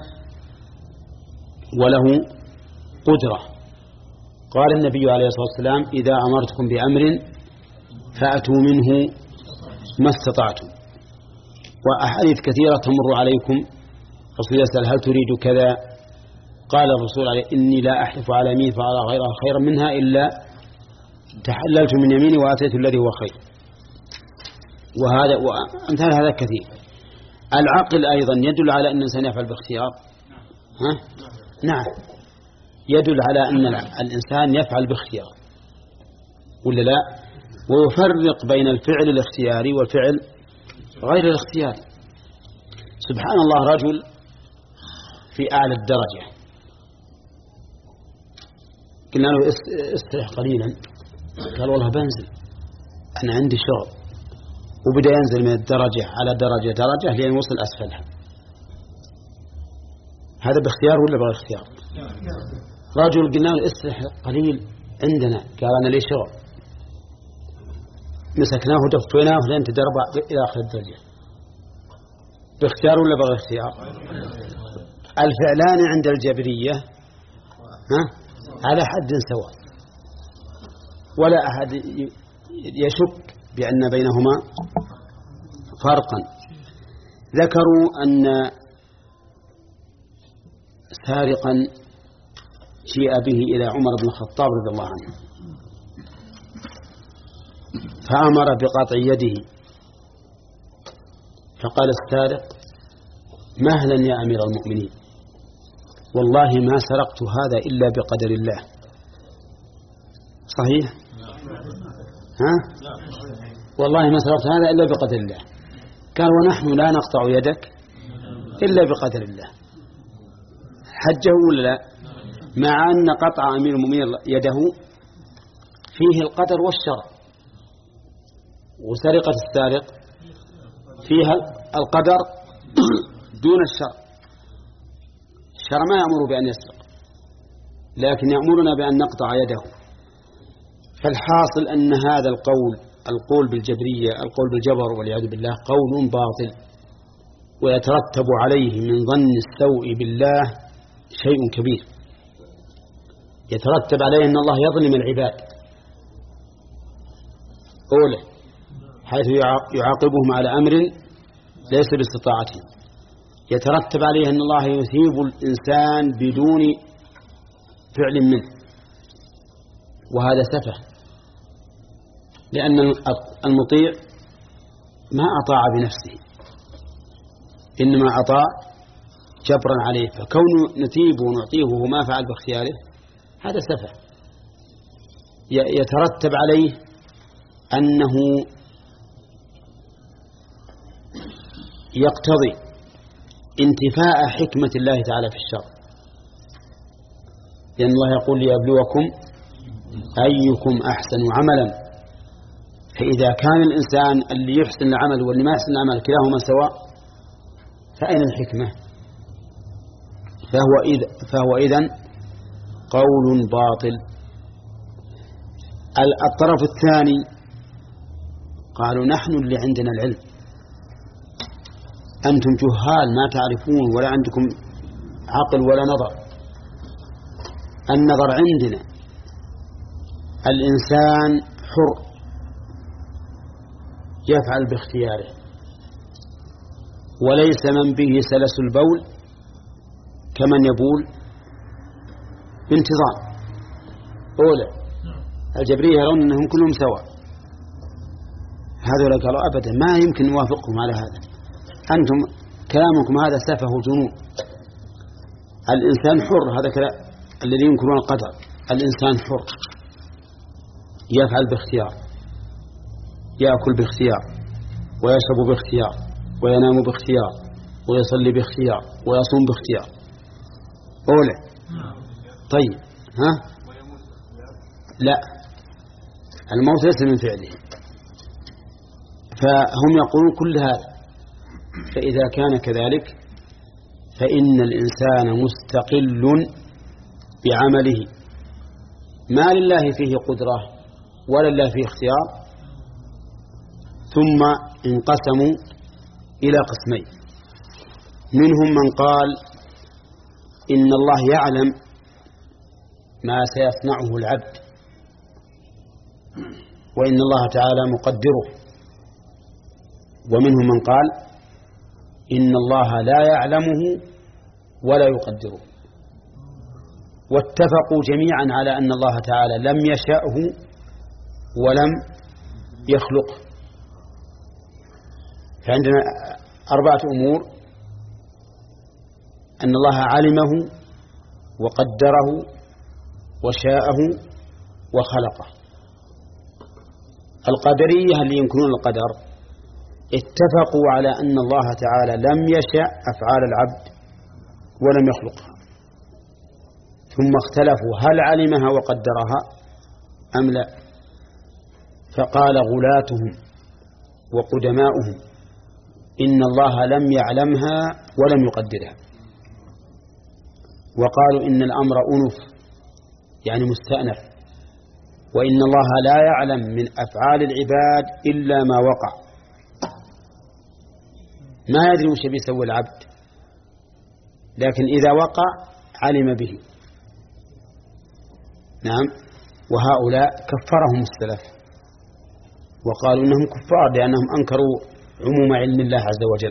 [SPEAKER 1] وله قدرة. قال النبي عليه الصلاة والسلام: إذا أمرتكم بأمر فأتوا منه ما استطعتم. وأحاديث كثيرة تمر عليكم، الرسول يسأل: هل تريد كذا؟ قال الرسول عليه: إني لا أحلف على يمين فأرى غيرها خيرا منها إلا تحللت من يميني وآتيت الذي هو خير. وهذا وأمثال هذا كثير. العقل أيضا يدل على أن الإنسان يفعل باختيار. ها؟ نعم، يدل على أن الإنسان يفعل باختيار ولا لا؟ ويفرق بين الفعل الاختياري والفعل غير الاختياري. سبحان الله، رجل في أعلى الدرجة قلنا له: استرح قليلا. قال: والله بنزل، أنا عندي شغل. وبدأ ينزل من الدرجة على درجة درجة لين وصل أسفلها. هذا باختيار ولا بغير اختيار؟ رجل قلنا له: استرح قليل عندنا. قال: أنا لي شغل. مسكناه ودفيناه لين تدرب إلى آخر الدرجة. باختيار ولا بغير اختيار؟ الفعلان عند الجبرية ها على حد سواء، ولا أحد يشك بأن بينهما فرقا. ذكروا أن سارقا جيء به إلى عمر بن الخطاب رضي الله عنه، فأمر بقطع يده. فقال السارق: مهلا يا أمير المؤمنين، والله ما سرقت هذا إلا بقدر الله. صحيح؟ ها؟ والله ما سرقت هذا إلا بقدر الله. قال: ونحن لا نقطع يدك إلا بقدر الله. حجه ولا لا؟ مع أن قطع أمير المؤمنين يده فيه القدر والشرع، وسرقة السارق فيها القدر دون الشرع. الشرع ما يأمر بأن يسرق، لكن يأمرنا بأن نقطع يده. فالحاصل أن هذا القول، القول بالجبرية، القول بالجبر والعياذ بالله، قول باطل، ويترتب عليه من ظن السوء بالله شيء كبير. يترتب عليه أن الله يظلم العباد. أولا حيث يعاقبهم على أمر ليس باستطاعتهم. يترتب عليه أن الله يثيب الإنسان بدون فعل منه، وهذا سفه، لأن المطيع ما أطاع بنفسه، إنما أطاع جبرا عليه. فكون نثيبه ونعطيه وهو ما فعل باختياره هذا سفه. يترتب عليه أنه يقتضي انتفاء حكمة الله تعالى في الشر، لأن الله يقول: ليبلوكم أيكم أحسن عملا. فإذا كان الإنسان اللي يحسن العمل واللي ما يحسن العمل كلاهما سواء، فأين الحكمة؟ فهو إذن, فهو إذن قول باطل. الطرف الثاني قالوا: نحن اللي عندنا العلم، أنتم جهال ما تعرفون ولا عندكم عقل ولا نظر. النظر عندنا، الإنسان حر يفعل باختياره، وليس من به سلس البول كمن يبول بانتظام. أولى الجبرية يرون أنهم كلهم سواء، هذا قالوا أبدا ما يمكن نوافقكم على هذا، أنتم كلامكم هذا سفه جنون. الإنسان حر، هذا كلام الذي ينكرون القدر. الإنسان حر يفعل باختيار، يأكل باختيار، ويشرب باختيار، وينام باختيار، ويصلي باختيار، ويصوم باختيار. أولى طيب ها لا، الموت ليس من فعله، فهم يقولون كل هذا. فإذا كان كذلك فإن الإنسان مستقل بعمله، ما لله فيه قدرة ولا لله فيه اختيار. ثم انقسموا إلى قسمين، منهم من قال إن الله يعلم ما سيصنعه العبد، وإن الله تعالى مقدره. ومنهم من قال إن الله لا يعلمه ولا يقدره. واتفقوا جميعا على أن الله تعالى لم يشأه ولم يخلقه. فعندنا أربعة أمور: أن الله علمه وقدره وشاءه وخلقه. القدرية اللي ينكرون القدر اتفقوا على أن الله تعالى لم يشأ أفعال العبد ولم يخلقها، ثم اختلفوا هل علمها وقدرها أم لا. فقال غلاتهم وقدماؤهم إن الله لم يعلمها ولم يقدرها، وقالوا إن الأمر أنف يعني مستأنف، وإن الله لا يعلم من أفعال العباد إلا ما وقع، ما يدري وش بيسوي العبد، لكن إذا وقع علم به. نعم. وهؤلاء كفرهم السلف وقالوا إنهم كفار لأنهم أنكروا عموم علم الله عز وجل.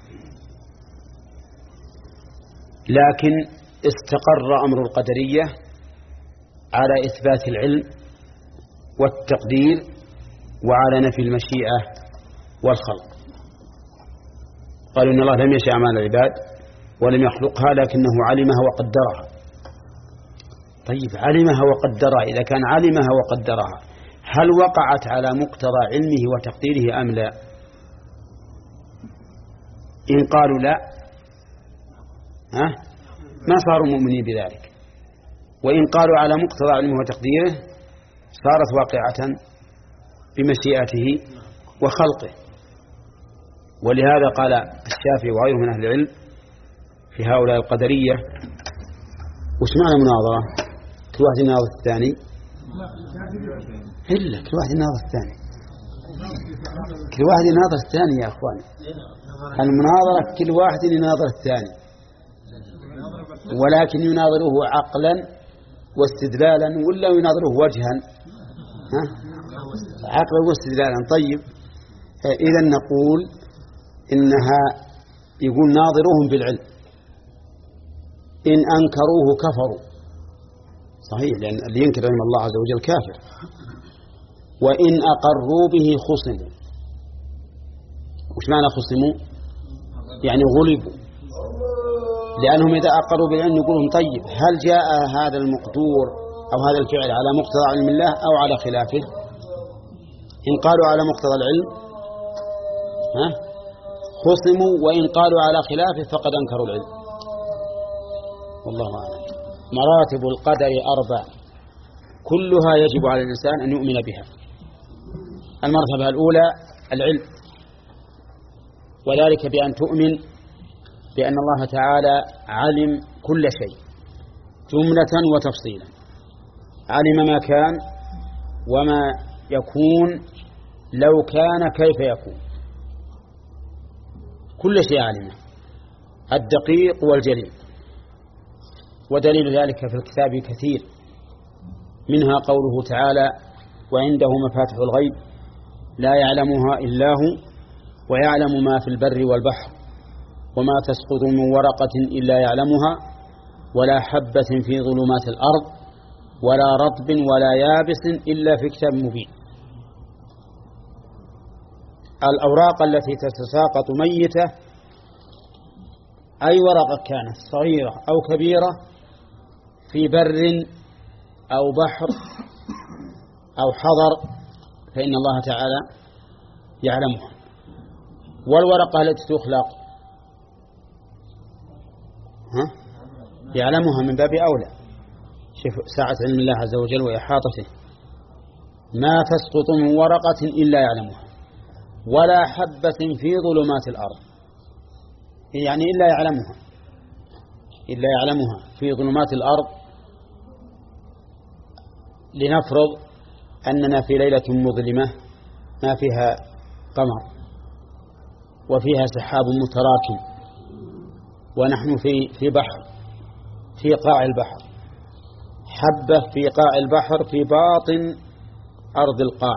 [SPEAKER 1] لكن استقر أمر القدرية على إثبات العلم والتقدير وعلى نفي المشيئة والخلق. قالوا إن الله لم يشاء أعمال العباد ولم يخلقها لكنه علمها وقدرها. طيب علمها وقدرها، إذا كان علمها وقدرها هل وقعت على مقتضى علمه وتقديره أم لا؟ إن قالوا لا ها ما صاروا مؤمنين بذلك، وإن قالوا على مقتضى علمه وتقديره صارت واقعة بمشيئته وخلقه. ولهذا قال الشافعي وغيره من أهل العلم في هؤلاء القدرية: وش معنى مناظرة؟ كل واحد يناظر الثاني إلا كل واحد يناظر الثاني كل واحد يناظر الثاني يا أخوان. المناظرة كل واحد يناظر الثاني، ولكن يناظره عقلا واستدلالا ولا يناظره وجها؟ ها؟ عقلا واستدلالا. طيب إذا نقول إنها يقول ناظروهم بالعلم، إن أنكروه كفروا، صحيح، لأن اللي ينكر علم الله عز وجل كافر. وإن أقروا به خصموا. وش معنى خصموا؟ يعني غلبوا، لأنهم إذا أقروا بالعلم يقولون طيب هل جاء هذا المقدور أو هذا الفعل على مقتضى علم الله أو على خلافه؟ إن قالوا على مقتضى العلم ها خصموا، وإن قالوا على خلافه فقد أنكروا العلم. والله أعلم. مراتب القدر أربع كلها يجب على الإنسان أن يؤمن بها. المرتبة الأولى العلم، وذلك بأن تؤمن بأن الله تعالى علم كل شيء جملة وتفصيلا، علم ما كان وما يكون لو كان كيف يكون، كل شيء علمه، الدقيق والجليل. ودليل ذلك في الكتاب كثير، منها قوله تعالى وعنده مفاتح الغيب لا يعلمها إلا هو ويعلم ما في البر والبحر وما تسقط من ورقة إلا يعلمها ولا حبة في ظلمات الأرض ولا رطب ولا يابس إلا في كتاب مبين. الأوراق التي تتساقط ميتة أي ورقة كانت صغيرة أو كبيرة في بر أو بحر أو حضر فإن الله تعالى يعلمها. والورقة التي تخلق ها؟ يعلمها من باب أولى. شوف سعة علم الله عز وجل وإحاطته، ما تسقط من ورقة إلا يعلمها ولا حبة في ظلمات الأرض، يعني إلا يعلمها إلا يعلمها في ظلمات الأرض. لنفرض أننا في ليلة مظلمة ما فيها قمر وفيها سحاب متراكم ونحن في في بحر في قاع البحر، حبة في قاع البحر في باطن أرض القاع،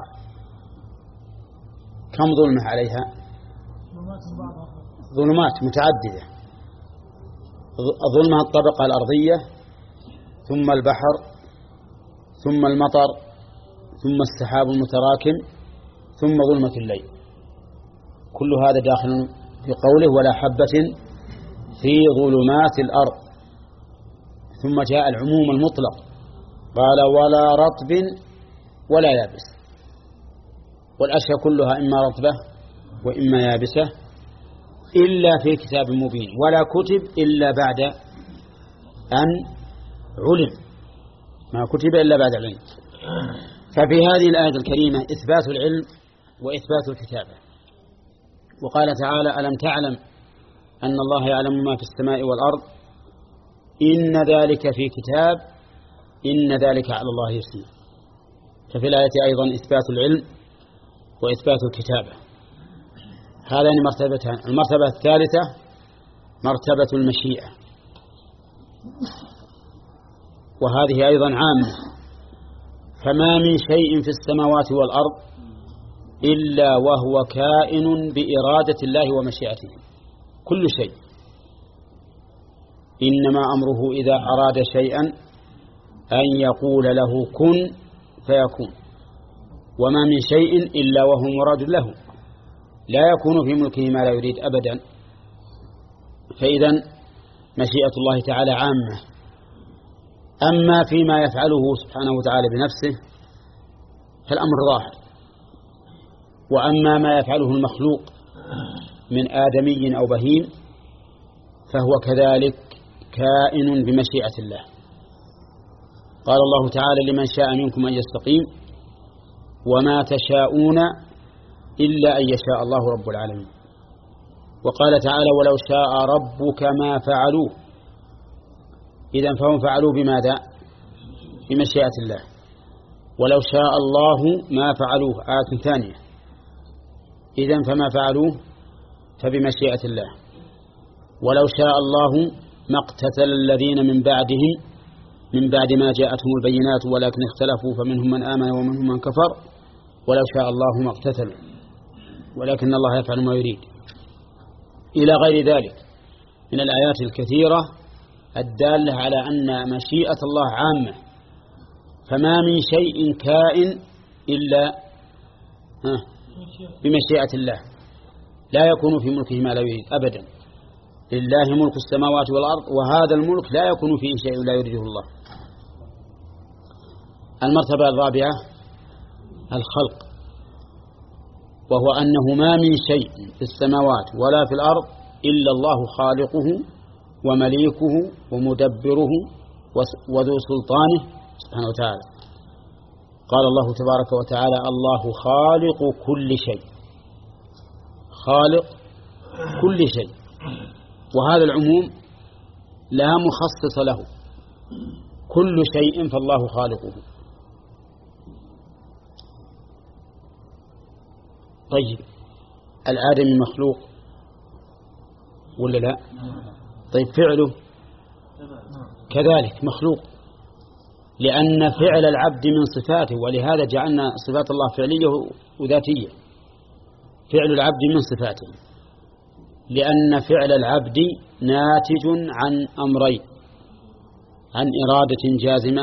[SPEAKER 1] كم ظلمة عليها؟ ظلمات متعددة. ظلمها الطبقة الأرضية ثم البحر ثم المطر ثم السحاب المتراكم ثم ظلمة الليل. كل هذا داخل في قوله ولا حبة في ظلمات الأرض. ثم جاء العموم المطلق قال ولا رطب ولا يابس، والأشياء كلها إما رطبة وإما يابسة إلا في كتاب مبين، ولا كتب إلا بعد أن علم، ما كتب إلا بعد العلم. ففي هذه الآية الكريمة إثبات العلم وإثبات الكتابة. وقال تعالى ألم تعلم أن الله يعلم ما في السماء والأرض إن ذلك في كتاب إن ذلك على الله يسير. ففي الآية أيضا إثبات العلم وإثبات الكتابة، هذان مرتبتان. المرتبة الثالثة مرتبة المشيئة، وهذه أيضا عامة. فما من شيء في السماوات والأرض إلا وهو كائن بإرادة الله ومشيئته، كل شيء. إنما أمره إذا أراد شيئا أن يقول له كن فيكون، وما من شيء إلا وهو مراد له، لا يكون في ملكه ما لا يريد أبدا. فإذا مشيئة الله تعالى عامة. أما فيما يفعله سبحانه وتعالى بنفسه فالأمر ظاهر، وأما ما يفعله المخلوق من آدمي أو بهيم فهو كذلك كائن بمشيئة الله. قال الله تعالى لمن شاء منكم أن يستقيم وما تشاءون إلا أن يشاء الله رب العالمين. وقال تعالى ولو شاء ربك ما فعلوه، إذن فهم فعلوا بماذا؟ بمشيئة الله. ولو شاء الله ما فعلوه آية ثانية، إذن فما فعلوه فبمشيئة الله. ولو شاء الله ما اقتتل الذين من بعدهم من بعد ما جاءتهم البينات ولكن اختلفوا فمنهم من آمن ومنهم من كفر ولو شاء الله ما اقتتلوا ولكن الله يفعل ما يريد، إلى غير ذلك من الآيات الكثيرة الدالة على أن مشيئة الله عامة. فما من شيء كائن إلا بمشيئة الله، لا يكون في ملكه ما لا يريد أبدا. لله ملك السماوات والأرض، وهذا الملك لا يكون فيه شيء لا يريده الله. المرتبة الرابعة الخلق، وهو أنه ما من شيء في السماوات ولا في الأرض إلا الله خالقه ومليكه ومدبره وذو سلطانه سبحانه وتعالى. قال الله تبارك وتعالى الله خالق كل شيء، خالق كل شيء، وهذا العموم لا مخصص له، كل شيء فالله خالقه. طيب الآدمي مخلوق ولا لا؟ طيب فعله كذلك مخلوق، لأن فعل العبد من صفاته، ولهذا جعلنا صفات الله فعلية وذاتية. فعل العبد من صفاته، لأن فعل العبد ناتج عن أمرين: عن إرادة جازمة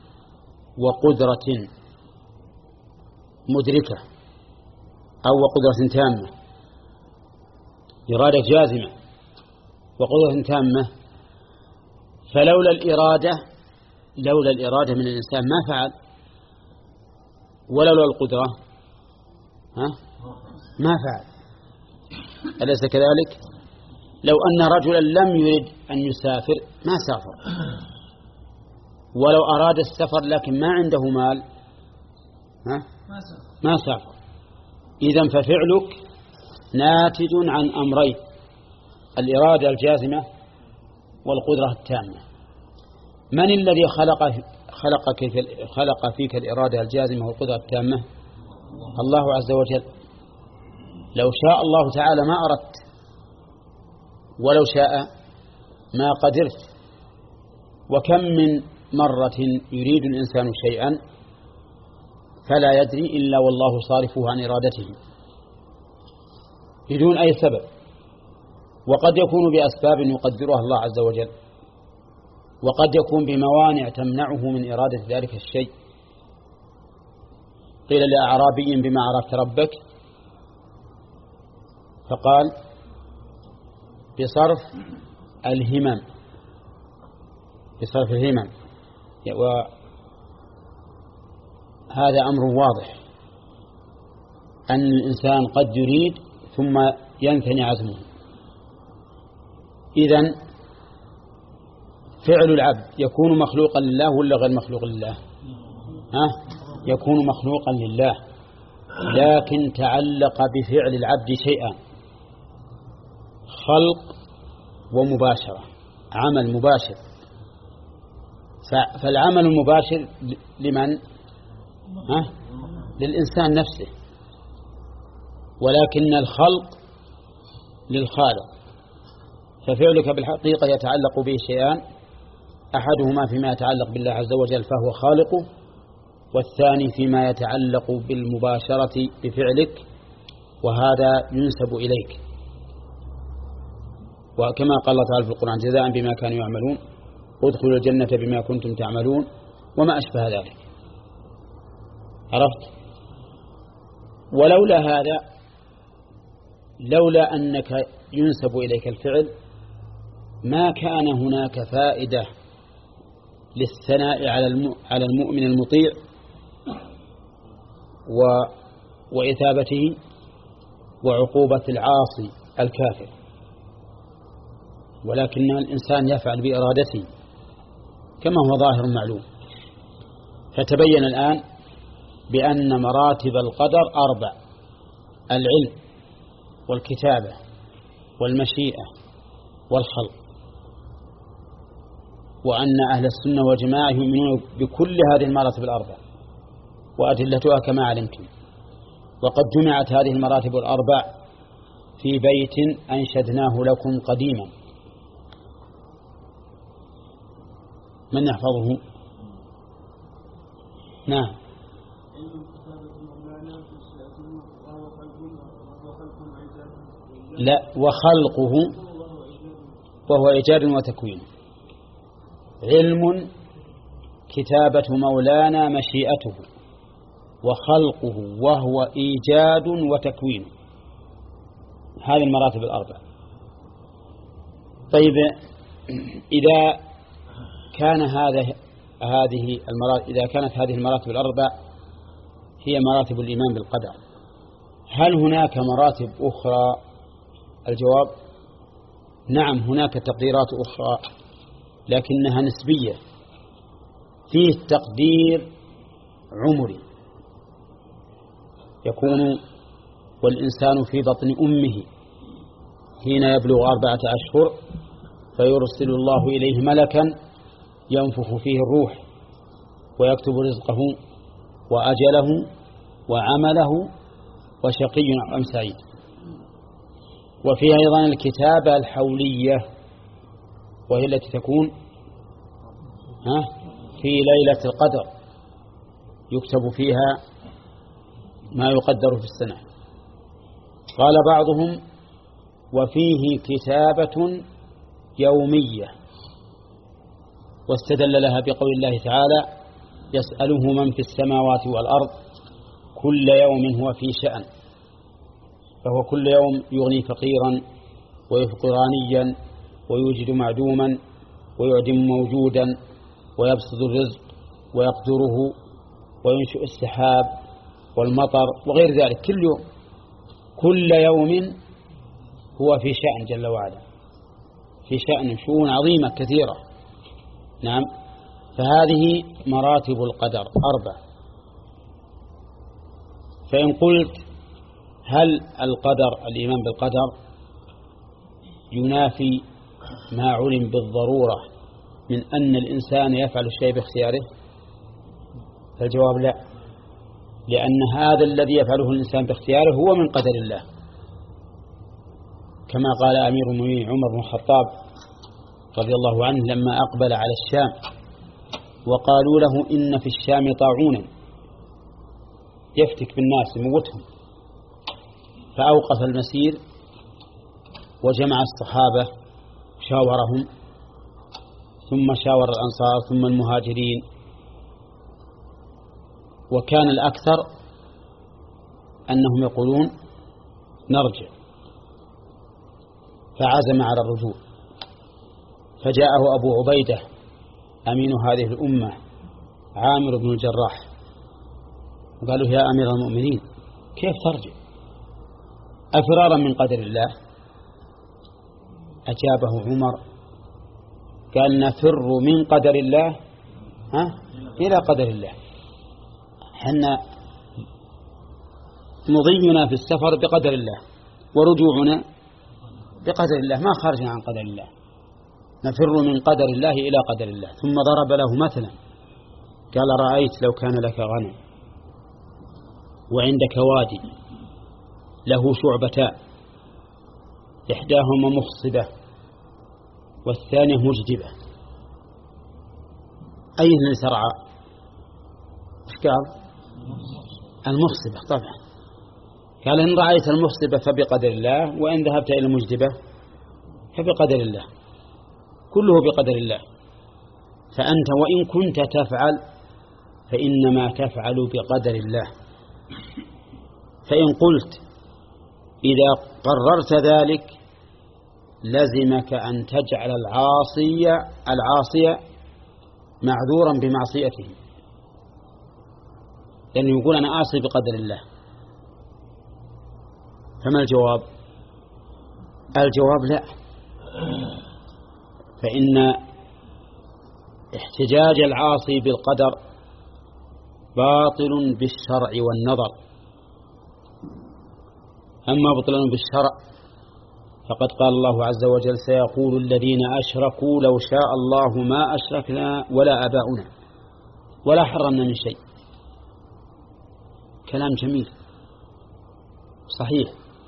[SPEAKER 1] وقدرة مدركة، أو قدرة تامة. إرادة جازمة وقدرة تامة. فلولا الإرادة لولا الإرادة من الإنسان ما فعل، ولولا القدرة ها ما فعل. أليس كذلك؟ لو أن رجلا لم يرد أن يسافر ما سافر، ولو أراد السفر لكن ما عنده مال ها ما سافر. إذن ففعلك ناتج عن أمرين: الإرادة الجازمة والقدرة التامة. من الذي خلق خلقك خلق فيك الإرادة الجازمة والقدرة التامة؟ الله عز وجل. لو شاء الله تعالى ما أردت، ولو شاء ما قدرت. وكم من مرة يريد الإنسان شيئا فلا يدري إلا والله صارفه عن إرادته بدون أي سبب، وقد يكون بأسباب يقدرها الله عز وجل، وقد يكون بموانع تمنعه من إرادة ذلك الشيء. قيل لأعرابي: بما عرفت ربك؟ فقال: بصرف الهمم، بصرف الهمم. وهذا أمر واضح أن الإنسان قد يريد ثم ينثني عزمه. إذن فعل العبد يكون مخلوقا لله ولا غير مخلوق لله؟ ها؟ يكون مخلوقا لله، لكن تعلق بفعل العبد شيئا: خلق ومباشرة، عمل مباشر. فالعمل المباشر لمن؟ ها؟ للإنسان نفسه، ولكن الخلق للخالق. ففعلك بالحقيقة يتعلق به شيئان: أحدهما فيما يتعلق بالله عز وجل فهو خالقه، والثاني فيما يتعلق بالمباشرة بفعلك، وهذا ينسب إليك. وكما قال الله تعالى في القرآن: جزاء بما كانوا يعملون، ادخلوا الجنة بما كنتم تعملون، وما أشبه ذلك. عرفت؟ ولولا هذا، لولا أنك ينسب إليك الفعل، ما كان هناك فائدة للثناء على المؤمن المطيع وإثابته وعقوبة العاصي الكافر، ولكن الإنسان يفعل بإرادته كما هو ظاهر معلوم. فتبين الآن بأن مراتب القدر أربع: العلم والكتابة والمشيئة والخلق، وأن أهل السنة والجماعة يؤمنون بكل هذه المراتب الأربع وأدلتها كما علمتم. وقد جمعت هذه المراتب الأربع في بيت أنشدناه لكم قديما. من يحفظه؟ نعم. لا، وخلقه وهو إيجاد وتكوين. علم كتابة مولانا مشيئته، وخلقه وهو إيجاد وتكوين. هذه المراتب الأربع. طيب، إذا كان هذا هذه المراتب إذا كانت هذه المراتب الأربع هي مراتب الإيمان بالقدر، هل هناك مراتب أخرى؟ الجواب: نعم، هناك تقديرات أخرى لكنها نسبية. فيه تقدير عمري، يكون والإنسان في بطن أمه حين يبلغ أربعة أشهر فيرسل الله إليه ملكا ينفخ فيه الروح ويكتب رزقه وأجله وعمله وشقي أم سعيد. وفيها أيضا الكتابة الحولية، وهي التي تكون ها في ليلة القدر يكتب فيها ما يقدر في السنة. قال بعضهم وفيه كتابة يومية، واستدل لها بقول الله تعالى يسأله من في السماوات والأرض كل يوم هو في شأن، فهو كل يوم يغني فقيرا ويفقر غنيا ويوجد معدوما ويعدم موجودا ويبسط الرزق ويقدره وينشئ السحاب والمطر وغير ذلك. كل يوم كل يوم هو في شأن جل وعلا، في شأن شؤون عظيمة كثيرة. نعم. فهذه مراتب القدر أربع. فإن قلت هل القدر الإيمان بالقدر ينافي ما علم بالضرورة من أن الإنسان يفعل الشيء باختياره؟ فالجواب لا، لأن هذا الذي يفعله الإنسان باختياره هو من قدر الله، كما قال أمير المؤمنين عمر بن الخطاب رضي الله عنه لما أقبل على الشام وقالوا له إن في الشام طاعونا يفتك بالناس يموتهم، فأوقف المسير وجمع الصحابة شاورهم ثم شاور الأنصار ثم المهاجرين، وكان الأكثر أنهم يقولون نرجع، فعزم على الرجوع. فجاءه أبو عبيدة أمين هذه الأمة عامر بن الجراح وقالوا يا أمير المؤمنين كيف ترجع أفرارا من قدر الله؟ أجابه عمر قال نفر من قدر الله ها إلى قدر الله. حنا مضينا في السفر بقدر الله ورجوعنا بقدر الله، ما خرجنا عن قدر الله، نفر من قدر الله إلى قدر الله. ثم ضرب له مثلا قال رأيت لو كان لك غنم وعندك وادي له شعبتان إحداهما مخصبة والثانية مجدبة، أي اللي سرعى؟ إيش قال؟ المخصبة طبعا. قال إن رأيت المخصبة فبقدر الله، وإن ذهبت إلى المجدبة فبقدر الله، كله بقدر الله. فأنت وإن كنت تفعل فإنما تفعل بقدر الله. فإن قلت إذا قررت ذلك لزمك أن تجعل العاصي العاصي معذورا بمعصيته، لأنه يقول أنا عاصي بقدر الله. فما الجواب؟ الجواب لا، فإن احتجاج العاصي بالقدر باطل بالشرع والنظر. أما بطلان بالشرع فقد قال الله عز وجل سيقول الذين أشركوا لو شاء الله ما أشركنا ولا آباؤنا ولا حرمنا من شيء. كلام جميل صحيح.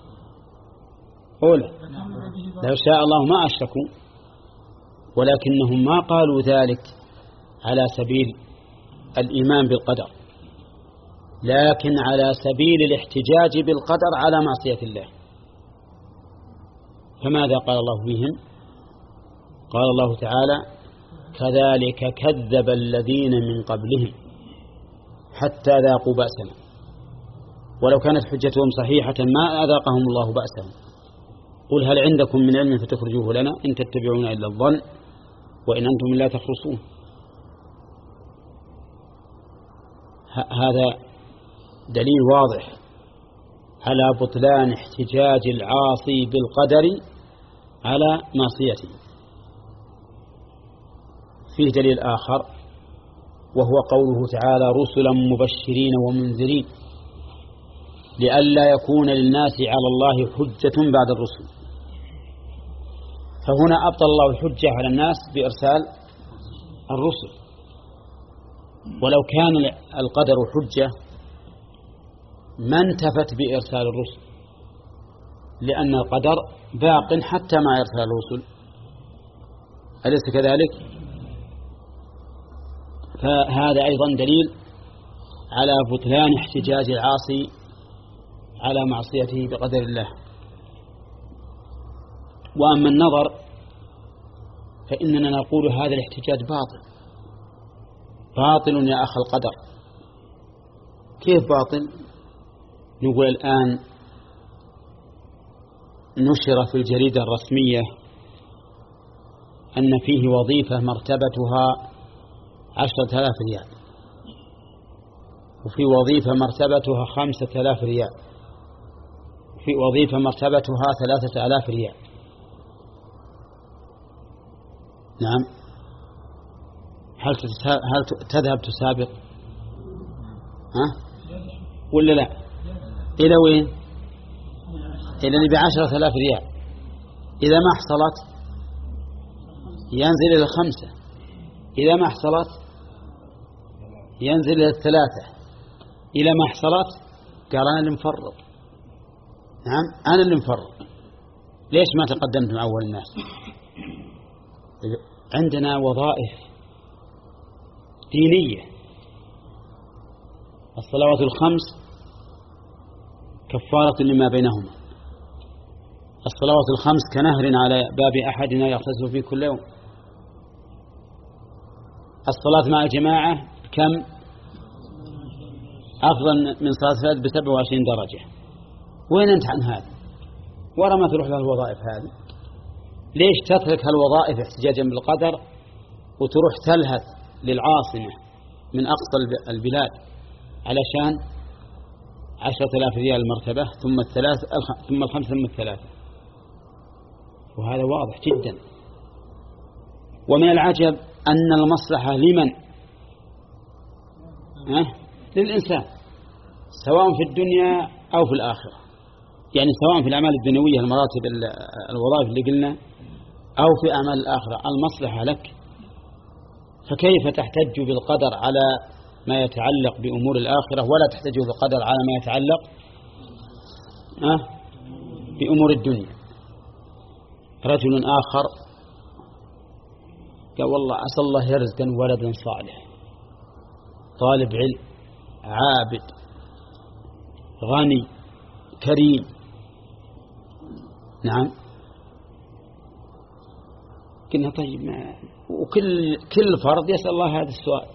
[SPEAKER 1] أولا لو شاء الله ما أشركوا، ولكنهم ما قالوا ذلك على سبيل الإيمان بالقدر، لكن على سبيل الاحتجاج بالقدر على معصية الله. فماذا قال الله فيهم؟ قال الله تعالى كذلك كذب الذين من قبلهم حتى ذاقوا بأسنا، ولو كانت حجتهم صحيحة ما أذاقهم الله بأسهم. قل هل عندكم من علم فتخرجوه لنا إن تتبعون إلا الظن وإن أنتم لا تخرصون. هذا دليل واضح على بطلان احتجاج العاصي بالقدر على معصيته. فيه دليل آخر وهو قوله تعالى رسلا مبشرين ومنذرين لئلا يكون للناس على الله حجة بعد الرسل. فهنا أبطل الله الحجة على الناس بإرسال الرسل، ولو كان القدر حجة ما انتفت بإرسال الرسل، لأن القدر باق حتى مع إرسال الرسل، أليس كذلك؟ فهذا أيضا دليل على بطلان احتجاج العاصي على معصيته بقدر الله. وأما النظر فإننا نقول هذا الاحتجاج باطل باطل يا أخ القدر. كيف باطل؟ نقول الآن نشر في الجريدة الرسمية أن فيه وظيفة مرتبتها عشرة آلاف ريال، وفي وظيفة مرتبتها خمسة آلاف ريال، وفي وظيفة مرتبتها ثلاثة آلاف ريال. نعم، هل هل تذهب تسابق؟ ها ولا لا؟ إلى وين؟ إلى اللي بعشرة آلاف ريال. إذا ما حصلت ينزل إلى الخمسة، إذا ما حصلت ينزل إلى الثلاثة، إذا ما حصلت قال أنا اللي مفرط. نعم، أنا اللي مفرط. ليش ما تقدمت مع أول الناس؟ عندنا وظائف دينية، الصلوات الخمس كفارة لما بينهما، الصلوات الخمس كنهر على باب أحدنا يغتسل فيه كل يوم، الصلاة مع الجماعة كم أفضل من صلاة الفجر بسبع وعشرين درجة. وين أنت عن هذا؟ ورا ما تروح للوظائف هذه. ليش تترك هالوظائف احتجاجا بالقدر وتروح تلهث للعاصمة من أقصى البلاد علشان عشرة آلاف ريال المرتبة ثم الثلاث ثم الخمسة ثم الثلاثة؟ وهذا واضح جدا. ومن العجب أن المصلحة لمن؟ أه؟ للإنسان، سواء في الدنيا أو في الآخرة. يعني سواء في الأعمال الدنيوية المراتب الوظائف اللي قلنا أو في أعمال الآخرة المصلحة لك. فكيف تحتج بالقدر على ما يتعلق بأمور الآخرة ولا تحتج بالقدر على ما يتعلق أه؟ بأمور الدنيا؟ رجل آخر قال والله عسى الله يرزقا ولدا صالح، طالب علم عابد غني كريم. نعم، قلنا طيب ما وكل كل فرد يسأل الله هذا السؤال،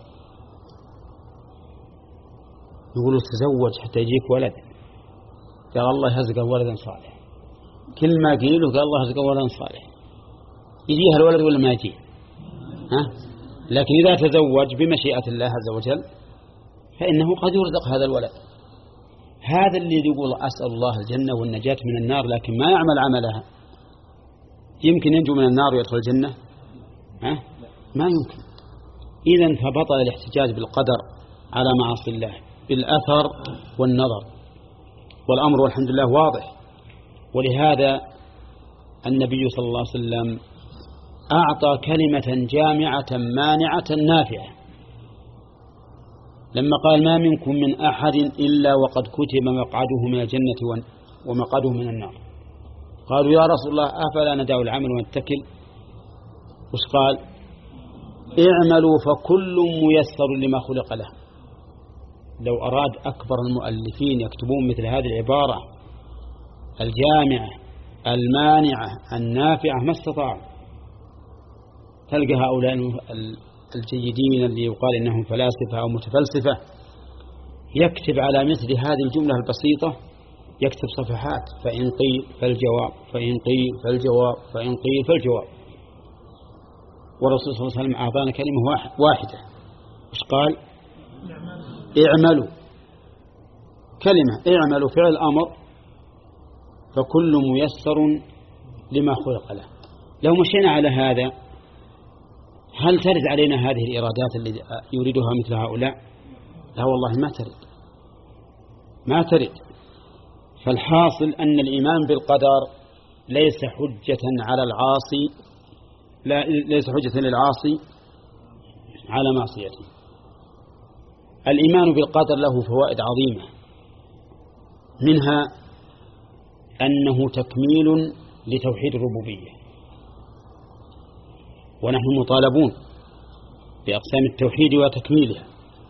[SPEAKER 1] يقولوا تزوج حتى يجيك ولد، قال الله يرزقه ولدا صالح. كل ما قيله قال الله يرزقه ولدا صالح، يجيها الولد ولا ما يجيه؟ ها؟ لكن إذا تزوج بمشيئة الله عز وجل فإنه قد يرزق هذا الولد. هذا اللي يقول أسأل الله الجنة والنجاة من النار لكن ما يعمل عملها، يمكن ينجو من النار ويدخل الجنة؟ ها؟ ما يمكن. إذن فبطل الاحتجاج بالقدر على معاصي الله بالأثر والنظر، والأمر والحمد لله واضح. ولهذا النبي صلى الله عليه وسلم أعطى كلمة جامعة مانعة نافعة لما قال ما منكم من أحد إلا وقد كتب مقعده من الجنة ومقعده من النار. قالوا يا رسول الله أفلا ندع العمل ونتكل؟ وش قال؟ اعملوا فكل ميسر لما خلق له. لو أراد أكبر المؤلفين يكتبون مثل هذه العبارة الجامعة المانعة النافعة ما استطاعوا. تلقى هؤلاء الجيدين اللي يقال إنهم فلاسفة أو متفلسفة يكتب على مثل هذه الجملة البسيطة يكتب صفحات، فإن قيل فالجواب، فإن قيل فالجواب، فإن قيل فالجواب. والرسول صلى الله عليه وسلم أعطانا كلمة واحدة، وش قال؟ اعملوا. كلمة اعملوا فعل أمر، فكل ميسر لما خلق له. لو مشينا على هذا هل ترد علينا هذه الإرادات اللي يريدها مثل هؤلاء؟ لا والله ما ترد، ما ترد. فالحاصل أن الإيمان بالقدر ليس حجة على العاصي، لا ليس حجة للعاصي على معصيته. الإيمان بالقدر له فوائد عظيمة، منها أنه تكميل لتوحيد الربوبية، ونحن مطالبون بأقسام التوحيد وتكميلها.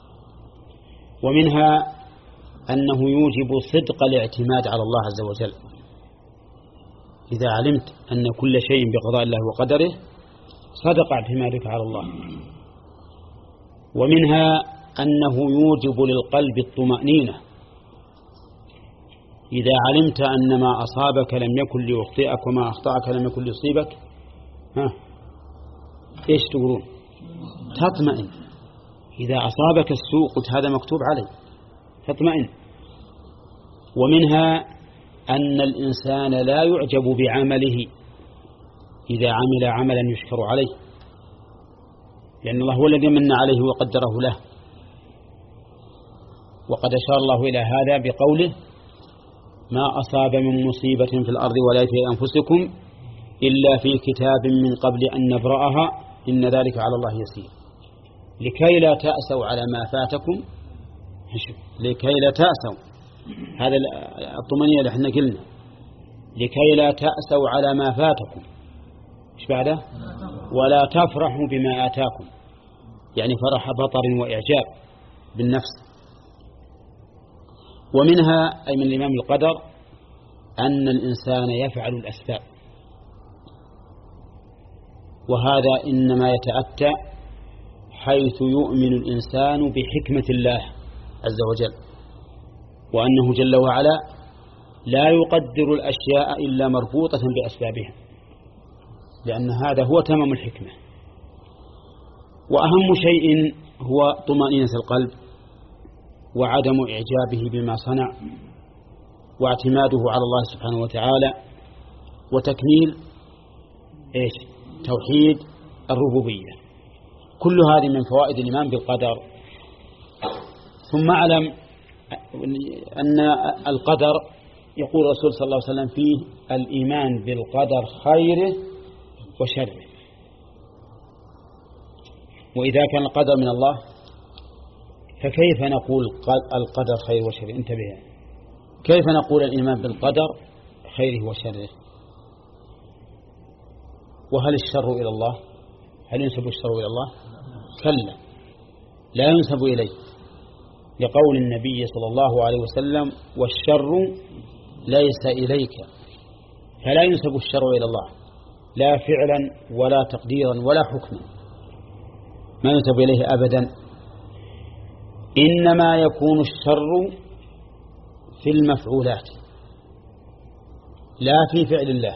[SPEAKER 1] ومنها أنه يوجب صدق الاعتماد على الله عز وجل. إذا علمت أن كل شيء بقضاء الله وقدره صدق اعتمادك على الله. ومنها أنه يوجب للقلب الطمأنينة. إذا علمت أن ما أصابك لم يكن ليخطئك وما أخطأك لم يكن ليصيبك، ها إيش تقولون؟ تطمئن. إذا أصابك السوء قلت هذا مكتوب علي، تطمئن. ومنها أن الإنسان لا يعجب بعمله إذا عمل عملا يشكر عليه، لأن الله هو الذي من عليه وقدره له. وقد أشار الله إلى هذا بقوله: ما أصاب من مصيبة في الأرض ولا في أنفسكم إلا في كتاب من قبل أن نبرأها إن ذلك على الله يسير. لكي لا تأسوا على ما فاتكم، لكي لا تأسوا، هذا الطمأنينة اللي احنا قلنا، لكي لا تأسوا على ما فاتكم، ايش بعده؟ ولا تفرحوا بما آتاكم، يعني فرح بطر وإعجاب بالنفس. ومنها أي من الإمام القدر أن الإنسان يفعل الأسباب، وهذا إنما يتأتى حيث يؤمن الإنسان بحكمة الله عز وجل، وأنه جل وعلا لا يقدر الأشياء إلا مربوطة بأسبابها، لأن هذا هو تمام الحكمة. وأهم شيء هو طمأنينة القلب وعدم إعجابه بما صنع واعتماده على الله سبحانه وتعالى وتكميل إيش؟ توحيد الربوبية. كل هذه من فوائد الإيمان بالقدر. ثم اعلم أن القدر يقول الرسول صلى الله عليه وسلم فيه الإيمان بالقدر خيره وشره. وإذا كان القدر من الله فكيف نقول القدر خير وشر؟ انتبه، كيف نقول الإيمان بالقدر خيره وشره؟ وهل الشر إلى الله؟ هل ينسب الشر إلى الله؟ كلا، لا ينسب إليه، لقول النبي صلى الله عليه وسلم: والشر ليس إليك. فلا ينسب الشر إلى الله، لا فعلا ولا تقديرا ولا حكما، ما ينسب إليه أبدا. إنما يكون الشر في المفعولات لا في فعل الله،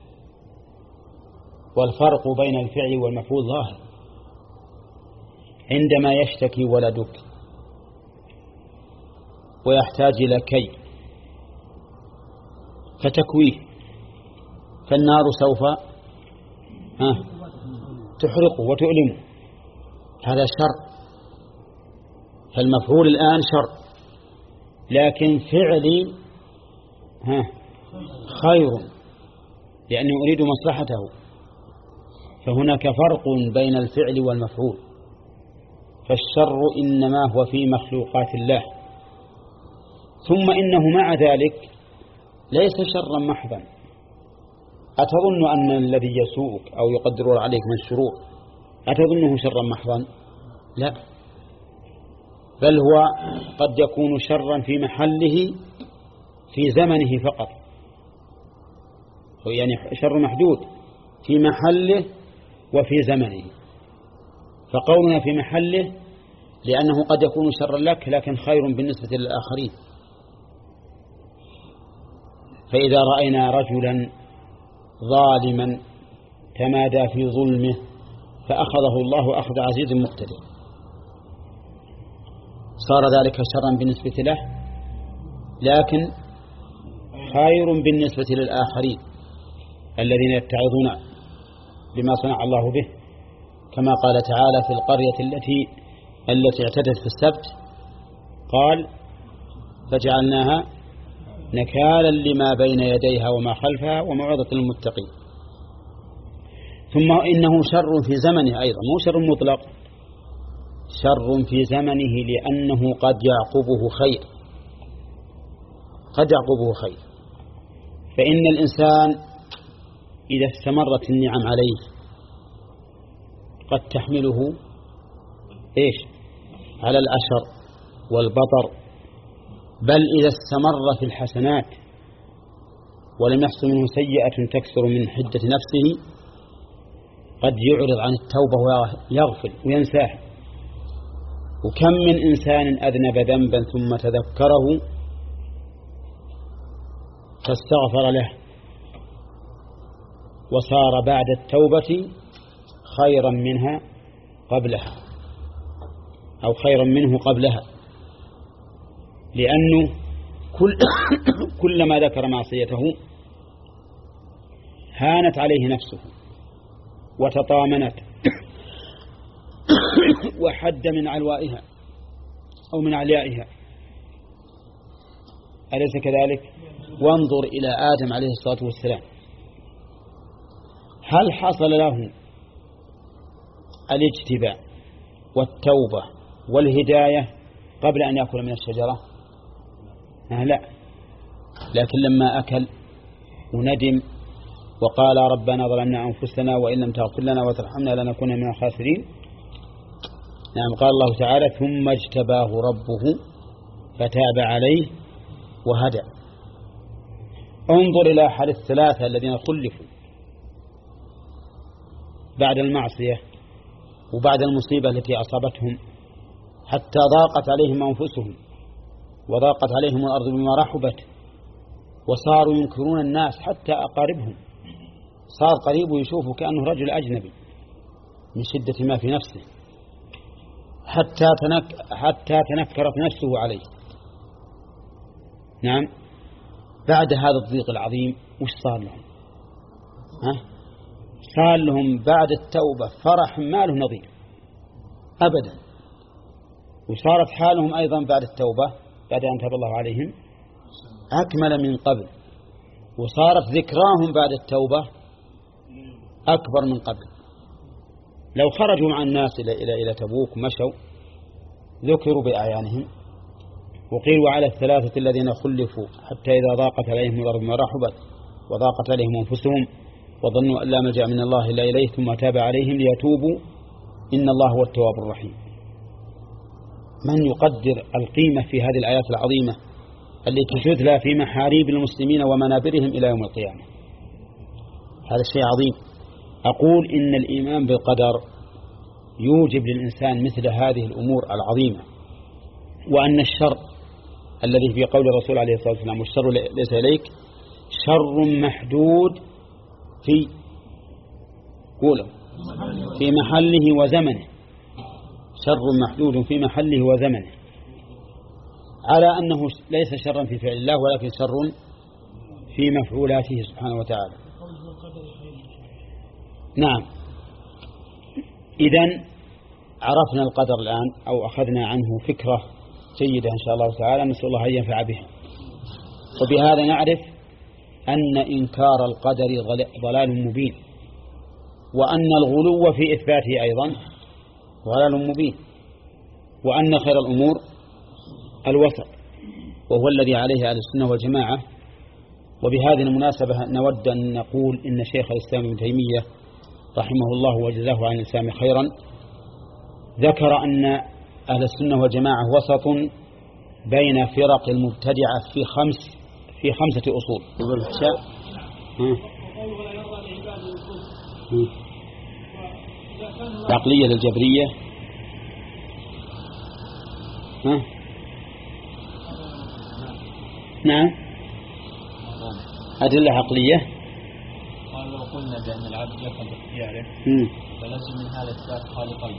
[SPEAKER 1] والفرق بين الفعل والمفعول ظاهر. عندما يشتكي ولدك ويحتاج إلى كي فتكويه، فالنار سوف ها تحرقه وتؤلمه، هذا شر. فالمفعول الآن شر، لكن فعلي ها خير لأني أريد مصلحته. فهناك فرق بين الفعل والمفعول. فالشر إنما هو في مخلوقات الله. ثم إنه مع ذلك ليس شرا محضا. أتظن أن الذي يسوءك أو يقدر عليك من الشرور أتظنه شرا محضا؟ لا، بل هو قد يكون شرا في محله في زمنه فقط، يعني شر محدود في محله وفي زمنه. فقولنا في محله لأنه قد يكون شرا لك لكن خير بالنسبة للآخرين. فإذا رأينا رجلا ظالما تمادى في ظلمه فأخذه الله أخذ عزيز مقتدر، صار ذلك شرا بالنسبة له لكن خير بالنسبة للآخرين الذين يتعظون بما صنع الله به، كما قال تعالى في القرية التي التي اعتدت في السبت قال: فجعلناها نكالا لما بين يديها وما خلفها وموعظة للمتقين. ثم إنه شر في زمنه أيضا، مو شر مطلق، شر في زمنه لأنه قد يعقبه خير، قد يعقبه خير. فإن الإنسان إذا استمرت النعم عليه قد تحمله إيش على الأشر والبطر، بل إذا استمر في الحسنات ولم يحصل منه سيئة تكثر من حدة نفسه قد يعرض عن التوبة ويغفل وينساه. وكم من إنسان أذنب ذنبا ثم تذكره فاستغفر له وصار بعد التوبة خيرا منها قبلها أو خيرا منه قبلها، لأنه كل كلما ذكر معصيته هانت عليه نفسه وتطامنت وحد من علوائها أو من عليائها، أليس كذلك؟ وانظر إلى آدم عليه الصلاة والسلام، هل حصل له الاجتباء والتوبة والهداية قبل أن يأكل من الشجرة؟ آه لا، لكن لما أكل وندم وقال ربنا ظلمنا أنفسنا وإن لم تغفر لنا وترحمنا لنكون من الخاسرين، نعم، قال الله تعالى ثم اجتباه ربه فتاب عليه وهدى. انظر إلى حال الثلاثة الذين خلفوا بعد المعصية وبعد المصيبة التي أصابتهم حتى ضاقت عليهم أنفسهم وضاقت عليهم الأرض بما رحبت، وصاروا ينكرون الناس حتى أقاربهم، صار قريب يشوفه كأنه رجل أجنبي من شدة ما في نفسه، حتى تنك حتى تنكرت نفسه عليه. نعم، بعد هذا الضيق العظيم وش صار لهم؟ ها؟ صار لهم بعد التوبة فرح ما له نظير أبدا، وصارت حالهم أيضا بعد التوبة بعد أن تاب الله عليهم أكمل من قبل، وصارت ذكراهم بعد التوبة أكبر من قبل. لو خرجوا مع الناس إلى إلى إلى تبوك مشوا ذكروا بأعيانهم وقيل وعلى الثلاثة الذين خلفوا حتى إذا ضاقت عليهم الأرض بما رحبت وضاقت عليهم أنفسهم وظنوا أن لا ملجأ من الله إلا إليه ثم تاب عليهم ليتوبوا إن الله هو التواب الرحيم. من يقدر القيمة في هذه الآيات العظيمة التي تتلى في محاريب المسلمين ومنابرهم إلى يوم القيامة؟ هذا الشيء عظيم. أقول إن الإيمان بالقدر يوجب للإنسان مثل هذه الأمور العظيمة، وأن الشر الذي في قول الرسول عليه الصلاة والسلام والشر ليس إليك شر محدود في قوله في محله وزمنه، شر محدود في محله وزمنه، على أنه ليس شرا في فعل الله ولكن شر في مفعولاته سبحانه وتعالى. نعم، إذن عرفنا القدر الآن أو أخذنا عنه فكرة جيدة إن شاء الله تعالى، نسأل الله أن ينفع بها. وبهذا نعرف أن إنكار القدر ضلال مبين، وأن الغلو في إثباته أيضا ضلال مبين، وأن خير الأمور الوسط وهو الذي عليه أهل السنة والجماعة. وبهذه المناسبة نود أن نقول إن شيخ الإسلام ابن تيمية رحمه الله وجزاه عن الإسلام خيرا ذكر أن أهل السنة والجماعة وسط بين فرق المبتدعة في خمس في خمسة أصول. العقلية الجبرية، ها؟ نعم، أدلة عقلية.
[SPEAKER 3] قال لو قلنا بأن العبد يفعل باختياره فلازم من هذا إثبات خالقا،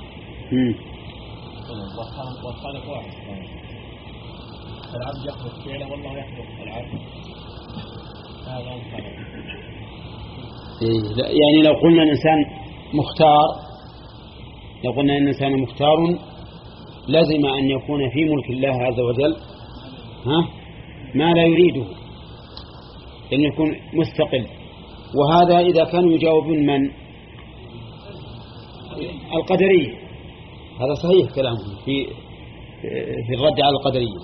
[SPEAKER 3] والخالق واحد، العبد يخلق فعله والله يخلق العبد، هذا الخالق.
[SPEAKER 1] يعني لو قلنا الإنسان مختار، لو قلنا أن الإنسان مختار لازم أن يكون في ملك الله عز وجل ها ما لا يريده، أن يكون مستقل. وهذا إذا كانوا يجاوبون من القدرية، هذا صحيح كلامهم في في الرد على القدرية.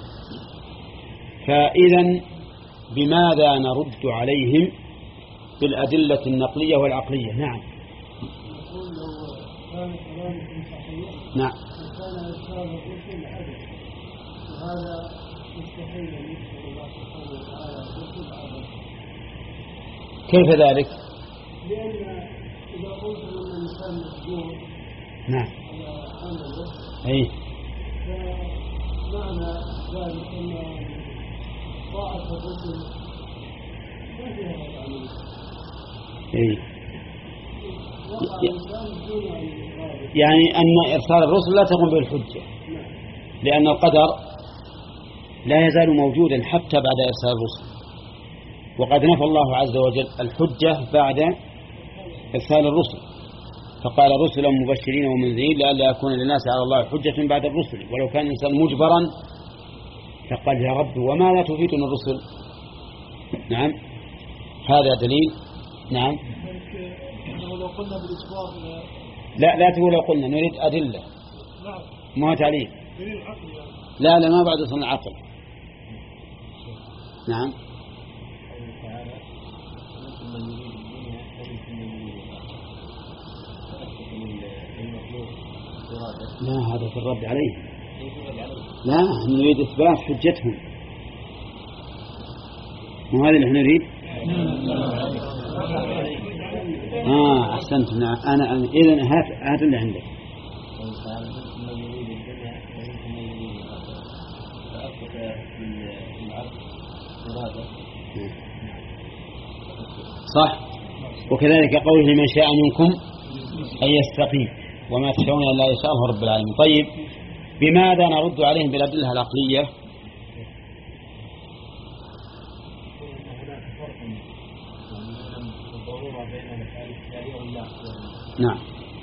[SPEAKER 1] فإذا بماذا نرد عليهم بالأدلة النقلية والعقلية؟ نعم،
[SPEAKER 4] كان كلامكم صحيح.
[SPEAKER 1] نعم.
[SPEAKER 4] وكان إرسال الرسل عدل، وهذا مستحيل أن يذكر الله سبحانه وتعالى الرسل عدل.
[SPEAKER 1] كيف ذلك؟
[SPEAKER 4] لأن إذا قلت أن الإنسان مسجون
[SPEAKER 1] نعم.
[SPEAKER 4] على عمله
[SPEAKER 1] أي.
[SPEAKER 4] فمعنى ذلك أن طاعة الرسل ما فيها هذا العمل.
[SPEAKER 1] أي.
[SPEAKER 4] وقع الإنسان دون أن يقابل.
[SPEAKER 1] يعني أن إرسال الرسل لا تقوم به الحجة، لأن القدر لا يزال موجودا حتى بعد إرسال الرسل، وقد نفى الله عز وجل الحجة بعد إرسال الرسل، فقال رسلا مبشرين ومنذرين لئلا يكون للناس على الله حجة بعد الرسل، ولو كان الإنسان مجبرا فقال يا رب وما لا تفيدنا الرسل. نعم هذا دليل. نعم.
[SPEAKER 4] لو قلنا بالإسباب
[SPEAKER 1] لا لا تقول لو قلنا، نريد أدلة ما هو تعليل. لا لا ما بعد أصل العقل. نعم. لا هذا في الرد عليه. لا نريد إثبات حجتهم، مو هذا اللي احنا نريد. آه أحسنت. نعم أنا إذن هات هات اللي عندك. صح. وكذلك قوله لمن شاء منكم أن يستقيم وما تشاءون إلا يشاء الله رب العالمين. طيب بماذا نرد عليهم بالأدلة العقلية؟ نعم.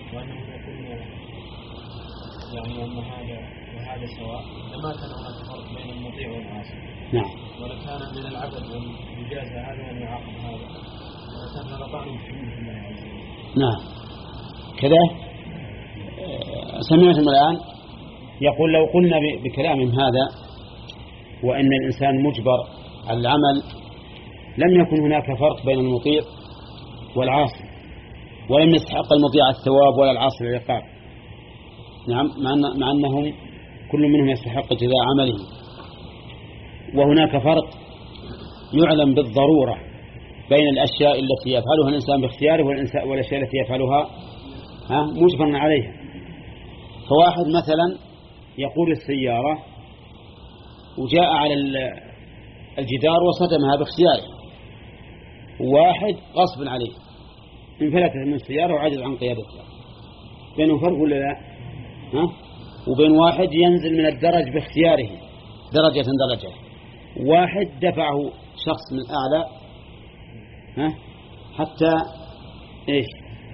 [SPEAKER 4] يعني أن هذا وهذا سواء لما كان هناك فرق بين المطيع والعاصي.
[SPEAKER 1] نعم.
[SPEAKER 4] ولكان من العبد والإجازة هذا وأن يعاقب هذا، ولكان هذا طعن بحمد الله عز وجل.
[SPEAKER 1] نعم كذا. سمعتم الآن يقول لو قلنا بكلامهم هذا وأن الإنسان مجبر على العمل لم يكن هناك فرق بين المطيع والعاصي، ولم يستحق المطيع الثواب ولا العاصي العقاب. نعم مع, مع أنهم كل منهم يستحق جزاء عمله. وهناك فرق يعلم بالضرورة بين الأشياء التي يفعلها الإنسان باختياره والأشياء التي يفعلها مجبرا عليها. فواحد مثلا يقول السيارة وجاء على الجدار وصدمها باختياره، وواحد غصب عليه انفلتت من السيارة وعجز عن قيادتها، بينه فرق ولا لا؟ ها؟ وبين واحد ينزل من الدرج باختياره درجة درجة، واحد دفعه شخص من أعلى ها حتى إيش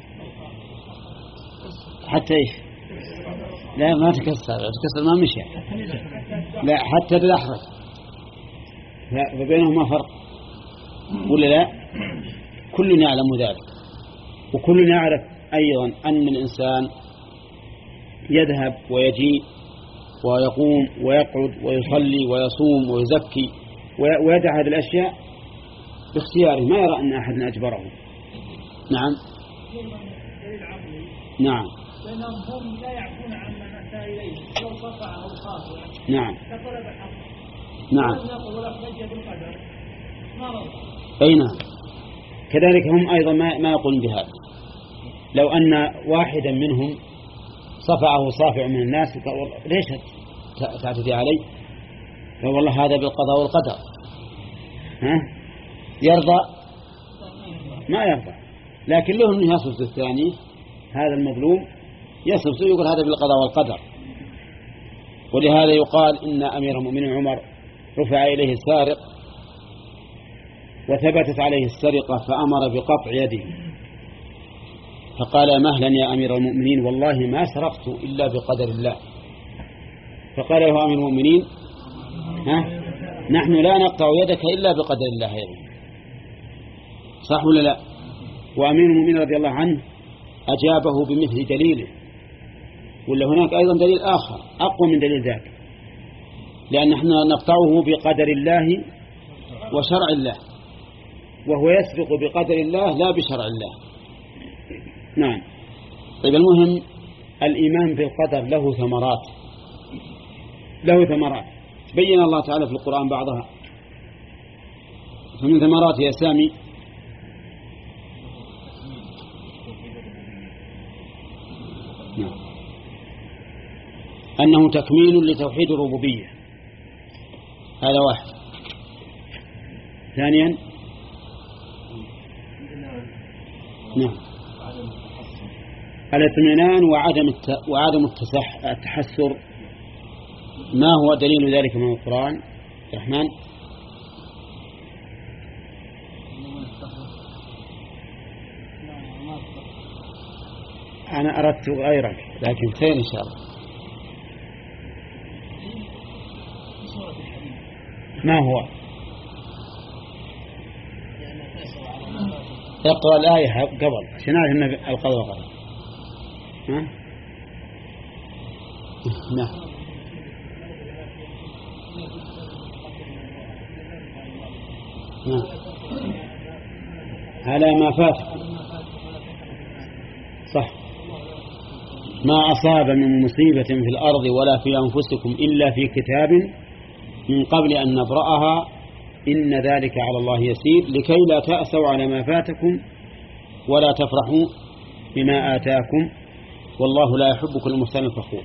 [SPEAKER 1] حتى إيش لا ما تكسر تكسر ما مشى لا حتى تدحرج، فبينهما فرق ولا لا؟ كلنا يعلم ذلك، وكلنا يعرف أيضا أن الإنسان يذهب ويجيء ويقوم ويقعد ويصلي ويصوم ويزكي ويدع هذه الأشياء باختياره، ما يرى أن أحد أجبره. نعم. نعم.
[SPEAKER 2] لأنهم هم لا يعفون عما أتى إليه لو قطع أو خاطئ.
[SPEAKER 1] نعم.
[SPEAKER 2] تقول بحق.
[SPEAKER 1] نعم.
[SPEAKER 2] ولا حجة بالقدر. ما رضى.
[SPEAKER 1] أي نعم. كذلك هم أيضا ما ما يقولون بهذا. لو أن واحدا منهم صفعه صافع من الناس ليش تعتدي علي؟ قال والله هذا بالقضاء والقدر. ها؟ يرضى؟ ما يرضى، لكن له أنه يصف الثاني هذا المظلوم يصف يقول هذا بالقضاء والقدر. ولهذا يقال إن أمير المؤمنين عمر رفع إليه السارق وثبتت عليه السرقة فأمر بقطع يده، فقال مهلا يا أمير المؤمنين والله ما سرقت إلا بقدر الله. فقال له أمير المؤمنين ها نحن لا نقطع يدك إلا بقدر الله يده. صح ولا لا؟ وأمير المؤمنين رضي الله عنه أجابه بمثل دليله، ولا هناك أيضا دليل آخر أقوى من دليل ذاك، لأن نحن نقطعه بقدر الله وشرع الله، وهو يسبق بقدر الله لا بشرع الله. نعم. طيب المهم الإيمان بالقدر له ثمرات له ثمرات بين الله تعالى في القرآن بعضها. فمن ثمرات يا سامي نعم. أنه تكميل لتوحيد الربوبية، هذا واحد. ثانيا نعم الاطمئنان وعدم وعدم التحسر. ما هو دليل ذلك من القرآن الرحمن؟ أنا أردت غيرك لكن خير إن شاء الله. ما هو؟ اقرأ الآية قبل عشان نعرف أن القضاء قبل. ها؟ نعم. نعم. على ما فات صح. ما أصاب من مصيبة في الأرض ولا في أنفسكم إلا في كتاب من قبل أن نبرأها إن ذلك على الله يسير لكي لا تأسوا على ما فاتكم ولا تفرحوا بما آتاكم والله لا يحب كل مختال فخور.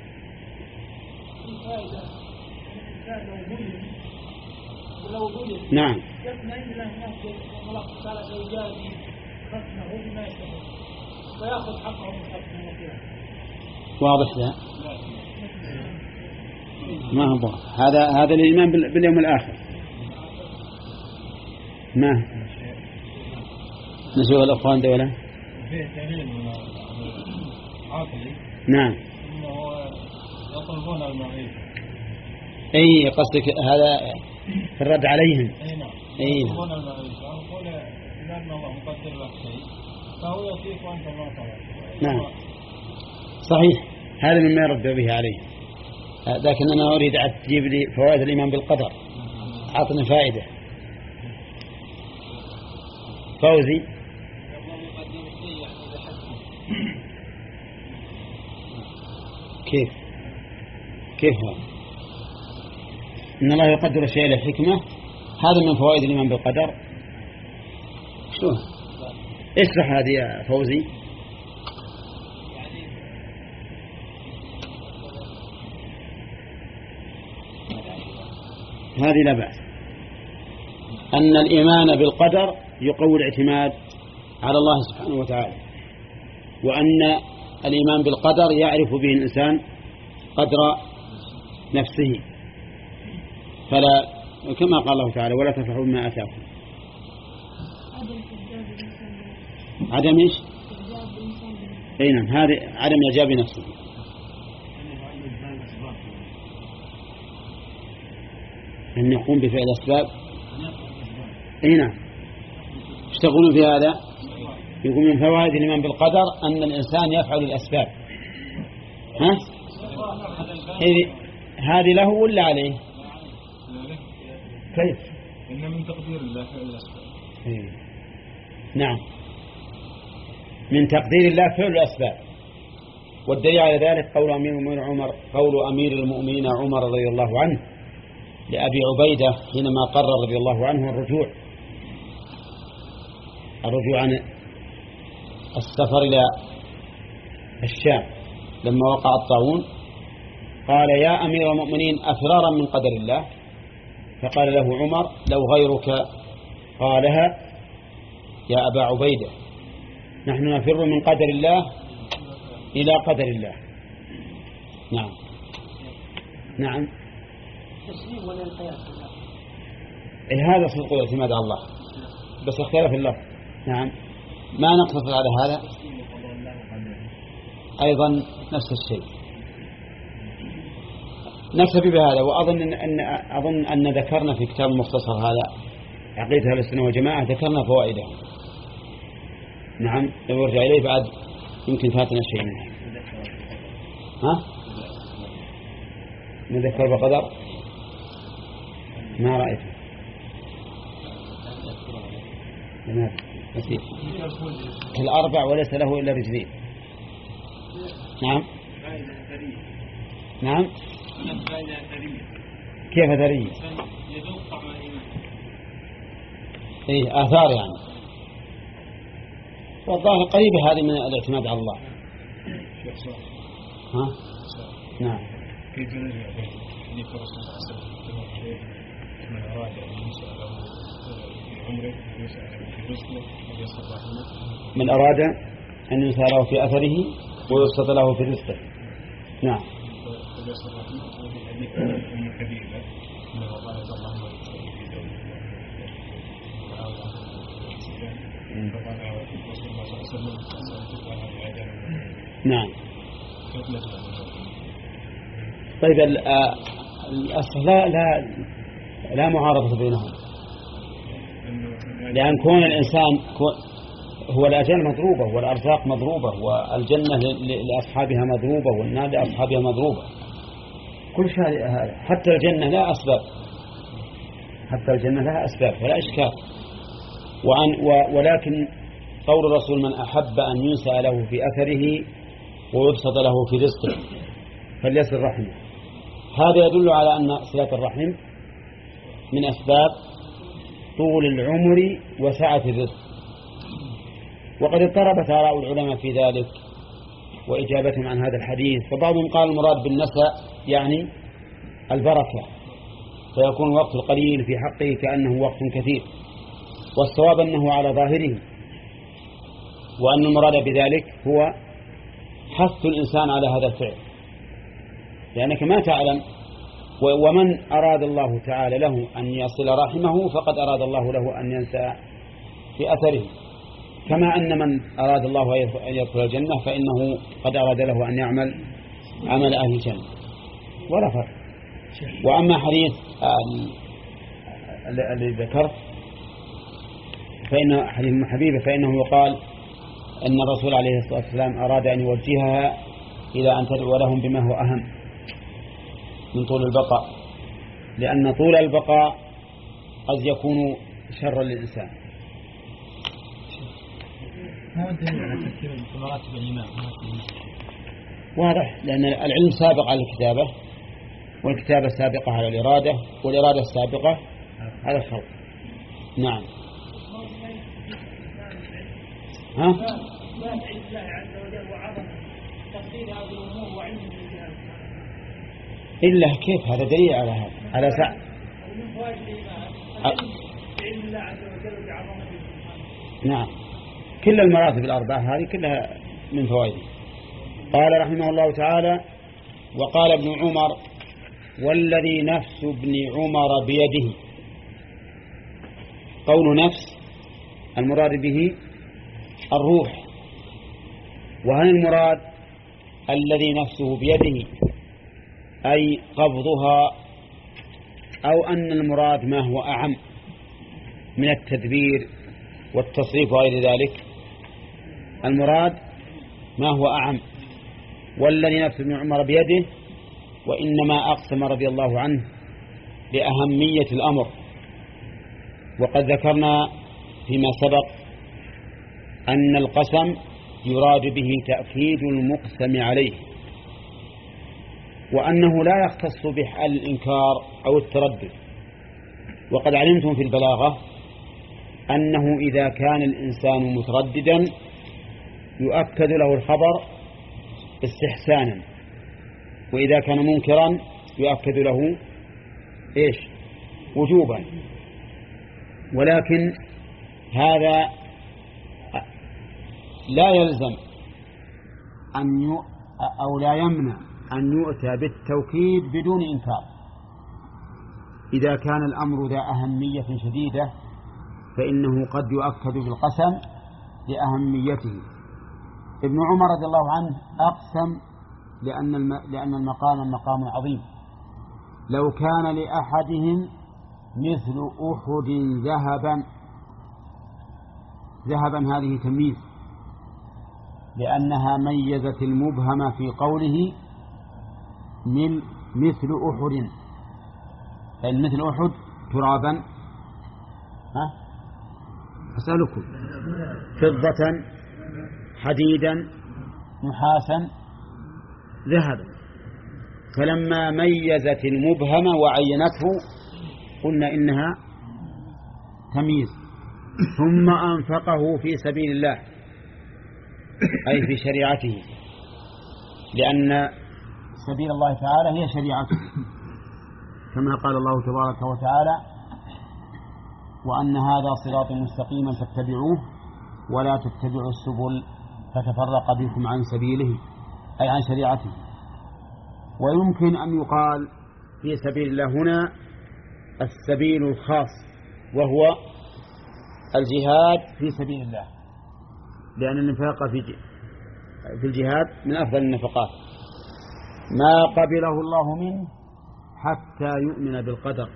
[SPEAKER 1] نعم. واضح لا ما هو هذا هذا الإيمان باليوم الآخر. ما نشوف الأخوان دولة. نعم.
[SPEAKER 4] يطلبون المعيد.
[SPEAKER 1] أي قصدك هذا في الرد عليهم.
[SPEAKER 4] أي يطلبون المعيد. أقول لأن الله مقدر لك شيء فهو يعطيك وأنت ما طلبت.
[SPEAKER 1] نعم صحيح. هذا مما يرد به عليه. لكن أنا أريد أن تجيب لي فوائد الإيمان بالقدر. أعطني فائدة. فوزي. كيف كيف هذا؟ إن الله يقدر الشيء لحكمة. هذا من فوائد الإيمان بالقدر. شو اشرح هذه يا فوزي. هذه لا بأس. أن الإيمان بالقدر يقوي الاعتماد على الله سبحانه وتعالى، وأن الإيمان بالقدر يعرف به الإنسان قدر نفسه، فلا كما قال الله تعالى ولا تفرحوا بما آتاكم. عدم إيش؟ أي نعم هذا عدم إعجاب نفسه. أن يقوم بفعل الأسباب. أي نعم. ايش تقولون في هذا؟ يقول من فوائد الإيمان بالقدر أن الإنسان يفعل الأسباب. ها؟ هذه له ولا عليه؟ كيف؟
[SPEAKER 4] إن من تقدير الله فعل الأسباب.
[SPEAKER 1] نعم من تقدير الله فعل الأسباب. والدليل على ذلك قول أمير المؤمنين عمر قول أمير المؤمنين عمر رضي الله عنه لأبي عبيدة حينما قرر رضي الله عنه الرجوع الرجوع عن السفر إلى الشام لما وقع الطاعون، قال يا أمير المؤمنين أفرارا من قدر الله؟ فقال له عمر لو غيرك قالها يا أبا عبيدة نحن نفر من قدر الله إلى قدر الله. نعم نعم
[SPEAKER 4] تسليم ولا القياس.
[SPEAKER 1] هذا صدق الاعتماد على الله بس اختلف اللفظ. نعم ما نقتصر على هذا أيضا نفس الشيء نكتفي بهذا. وأظن أن, أن أظن أن ذكرنا في كتاب المختصر هذا عقيدة أهل السنة والجماعة ذكرنا فوائده. نعم لو ارجع إليه بعد يمكن فاتنا شيء منه. ها نذكر بقدر ما رأيته لماذا نسيت الأربع وليس له إلا رجلين. نعم نعم كيف ثرية؟ إيه آثار يعني، والظاهر قريبة هذه من الاعتماد على الله. ها؟ نعم.
[SPEAKER 5] كيف نجمع بين حديث الرسول صلى الله عليه وسلم من أراد أن يسأله في عمره ويسأله في رزقه ويسأل رحمه،
[SPEAKER 1] من أراد أن يسأله في أثره ويبسط له في رزقه. نعم.
[SPEAKER 5] ويسأل رحمه. وفي حديث أم حبيبة أنه قال اللهم اغفر لي زوجي فقال رسول الله صلى الله عليه وسلم أسألتك عن العدم.
[SPEAKER 1] نعم.
[SPEAKER 5] كيف نجمع؟
[SPEAKER 1] طيب الأصل لا لا لا معارضة بينهم، لأن كون الإنسان هو الأجال مضروبة والأرزاق مضروبة والجنة لأصحابها مضروبة والنار لأصحابها مضروبة، كل شيء هذا. حتى الجنة لا أسباب، حتى الجنة لها أسباب فلا إشكال. وعن ولكن قول الرسول من أحب أن ينسى له في أثره ويبسط له في رزقه فليصل رحمه، هذا يدل على أن صلة الرحم من أسباب طول العمر وسعة الرزق. وقد اضطربت آراء العلماء في ذلك وإجابتهم عن هذا الحديث، فبعضهم قال المراد بالنساء يعني البركة، فيكون الوقت القليل في حقه كأنه وقت كثير، والصواب أنه على ظاهره، وأن المراد بذلك هو حث الإنسان على هذا الفعل، لأنك ما تعلم. ومن أراد الله تعالى له أن يصل رحمه فقد أراد الله له أن ينسى في أثره، كما أن من أراد الله أن يدخل الجنة فإنه قد أراد له أن يعمل عمل أهل الجنة ولا فرق. وأما حديث الذي ذكرت فإن حديث ام حبيبة فإنه يقال أن الرسول عليه الصلاة والسلام أراد أن يوجهها إلى أن تدعو لهم بما هو أهم من طول البقاء، لأن طول البقاء قد يكون شرا للإنسان.
[SPEAKER 2] ما الدليل على ترتيب مراتب الإمام؟
[SPEAKER 1] واضح، لأن العلم سابق على الكتابة، والكتابة سابقة على الإرادة، والإرادة السابقة على الخلق. نعم. ها؟ إلا كيف هذا دليل على هذا على سع نعم. كل المراتب الأربعة هذه كلها من فوائده. قال رحمه الله تعالى: وقال ابن عمر: والذي نفس ابن عمر بيده. قول نفس المراد به الروح، وهل المراد الذي نفسه بيده أي قبضها، أو أن المراد ما هو أعم من التدبير والتصريف وغير ذلك؟ المراد ما هو أعم، والذي نفس ابن عمر بيده، وإنما أقسم رضي الله عنه لأهمية الأمر. وقد ذكرنا فيما سبق أن القسم يراد به تأكيد المقسم عليه، وأنه لا يختص بحال الإنكار أو التردد. وقد علمتم في البلاغة أنه إذا كان الإنسان مترددا يؤكد له الخبر استحسانا، وإذا كان منكرا يؤكد له إيش؟ وجوبا. ولكن هذا لا يلزم أن ي... أو لا يمنع أن يؤتى بالتوكيد بدون إنكار. إذا كان الأمر ذا أهمية شديدة فإنه قد يؤكد بالقسم لأهميته. ابن عمر رضي الله عنه أقسم لأن الم... لأن المقام مقام عظيم. لو كان لأحدهم مثل أحد ذهبا، ذهبا هذه تمييز لأنها ميزت المبهم في قوله من مثل أحد، فإن مثل أحد ترابا ها أسألكم فضة حديدا نحاسا ذهبا، فلما ميزت المبهم وعينته قلنا إنها تمييز. ثم أنفقه في سبيل الله أي في شريعته، لأن سبيل الله تعالى هي شريعته، كما قال الله تبارك وتعالى: وأن هذا صراط مستقيما فاتبعوه ولا تتبعوا السبل فتفرق بكم عن سبيله أي عن شريعته. ويمكن أن يقال في سبيل الله هنا السبيل الخاص، وهو الجهاد في سبيل الله، لأن النفاق في الجهاد من أفضل النفقات، ما قبله الله منه حتى يؤمن بالقدر.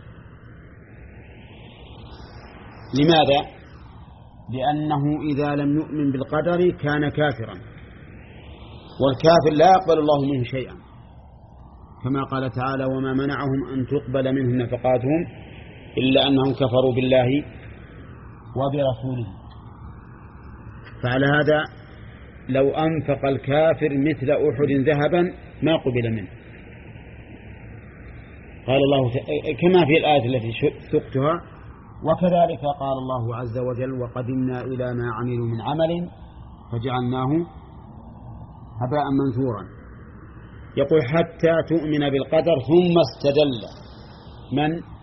[SPEAKER 1] لماذا؟ لأنه إذا لم يؤمن بالقدر كان كافرا، والكافر لا يقبل الله منه شيئا، كما قال تعالى: وما منعهم أن تقبل منهم نفقاتهم إلا أنهم كفروا بالله وبرسوله. فعلى هذا لو أنفق الكافر مثل أحد ذهبا ما قبل منه. قال الله كما في الآية التي سقتها: وكذلك قال الله عز وجل: وقدمنا إلى ما عملوا من عمل فجعلناه هباء منثورا. يقول: حتى تؤمن بالقدر. ثم استدل من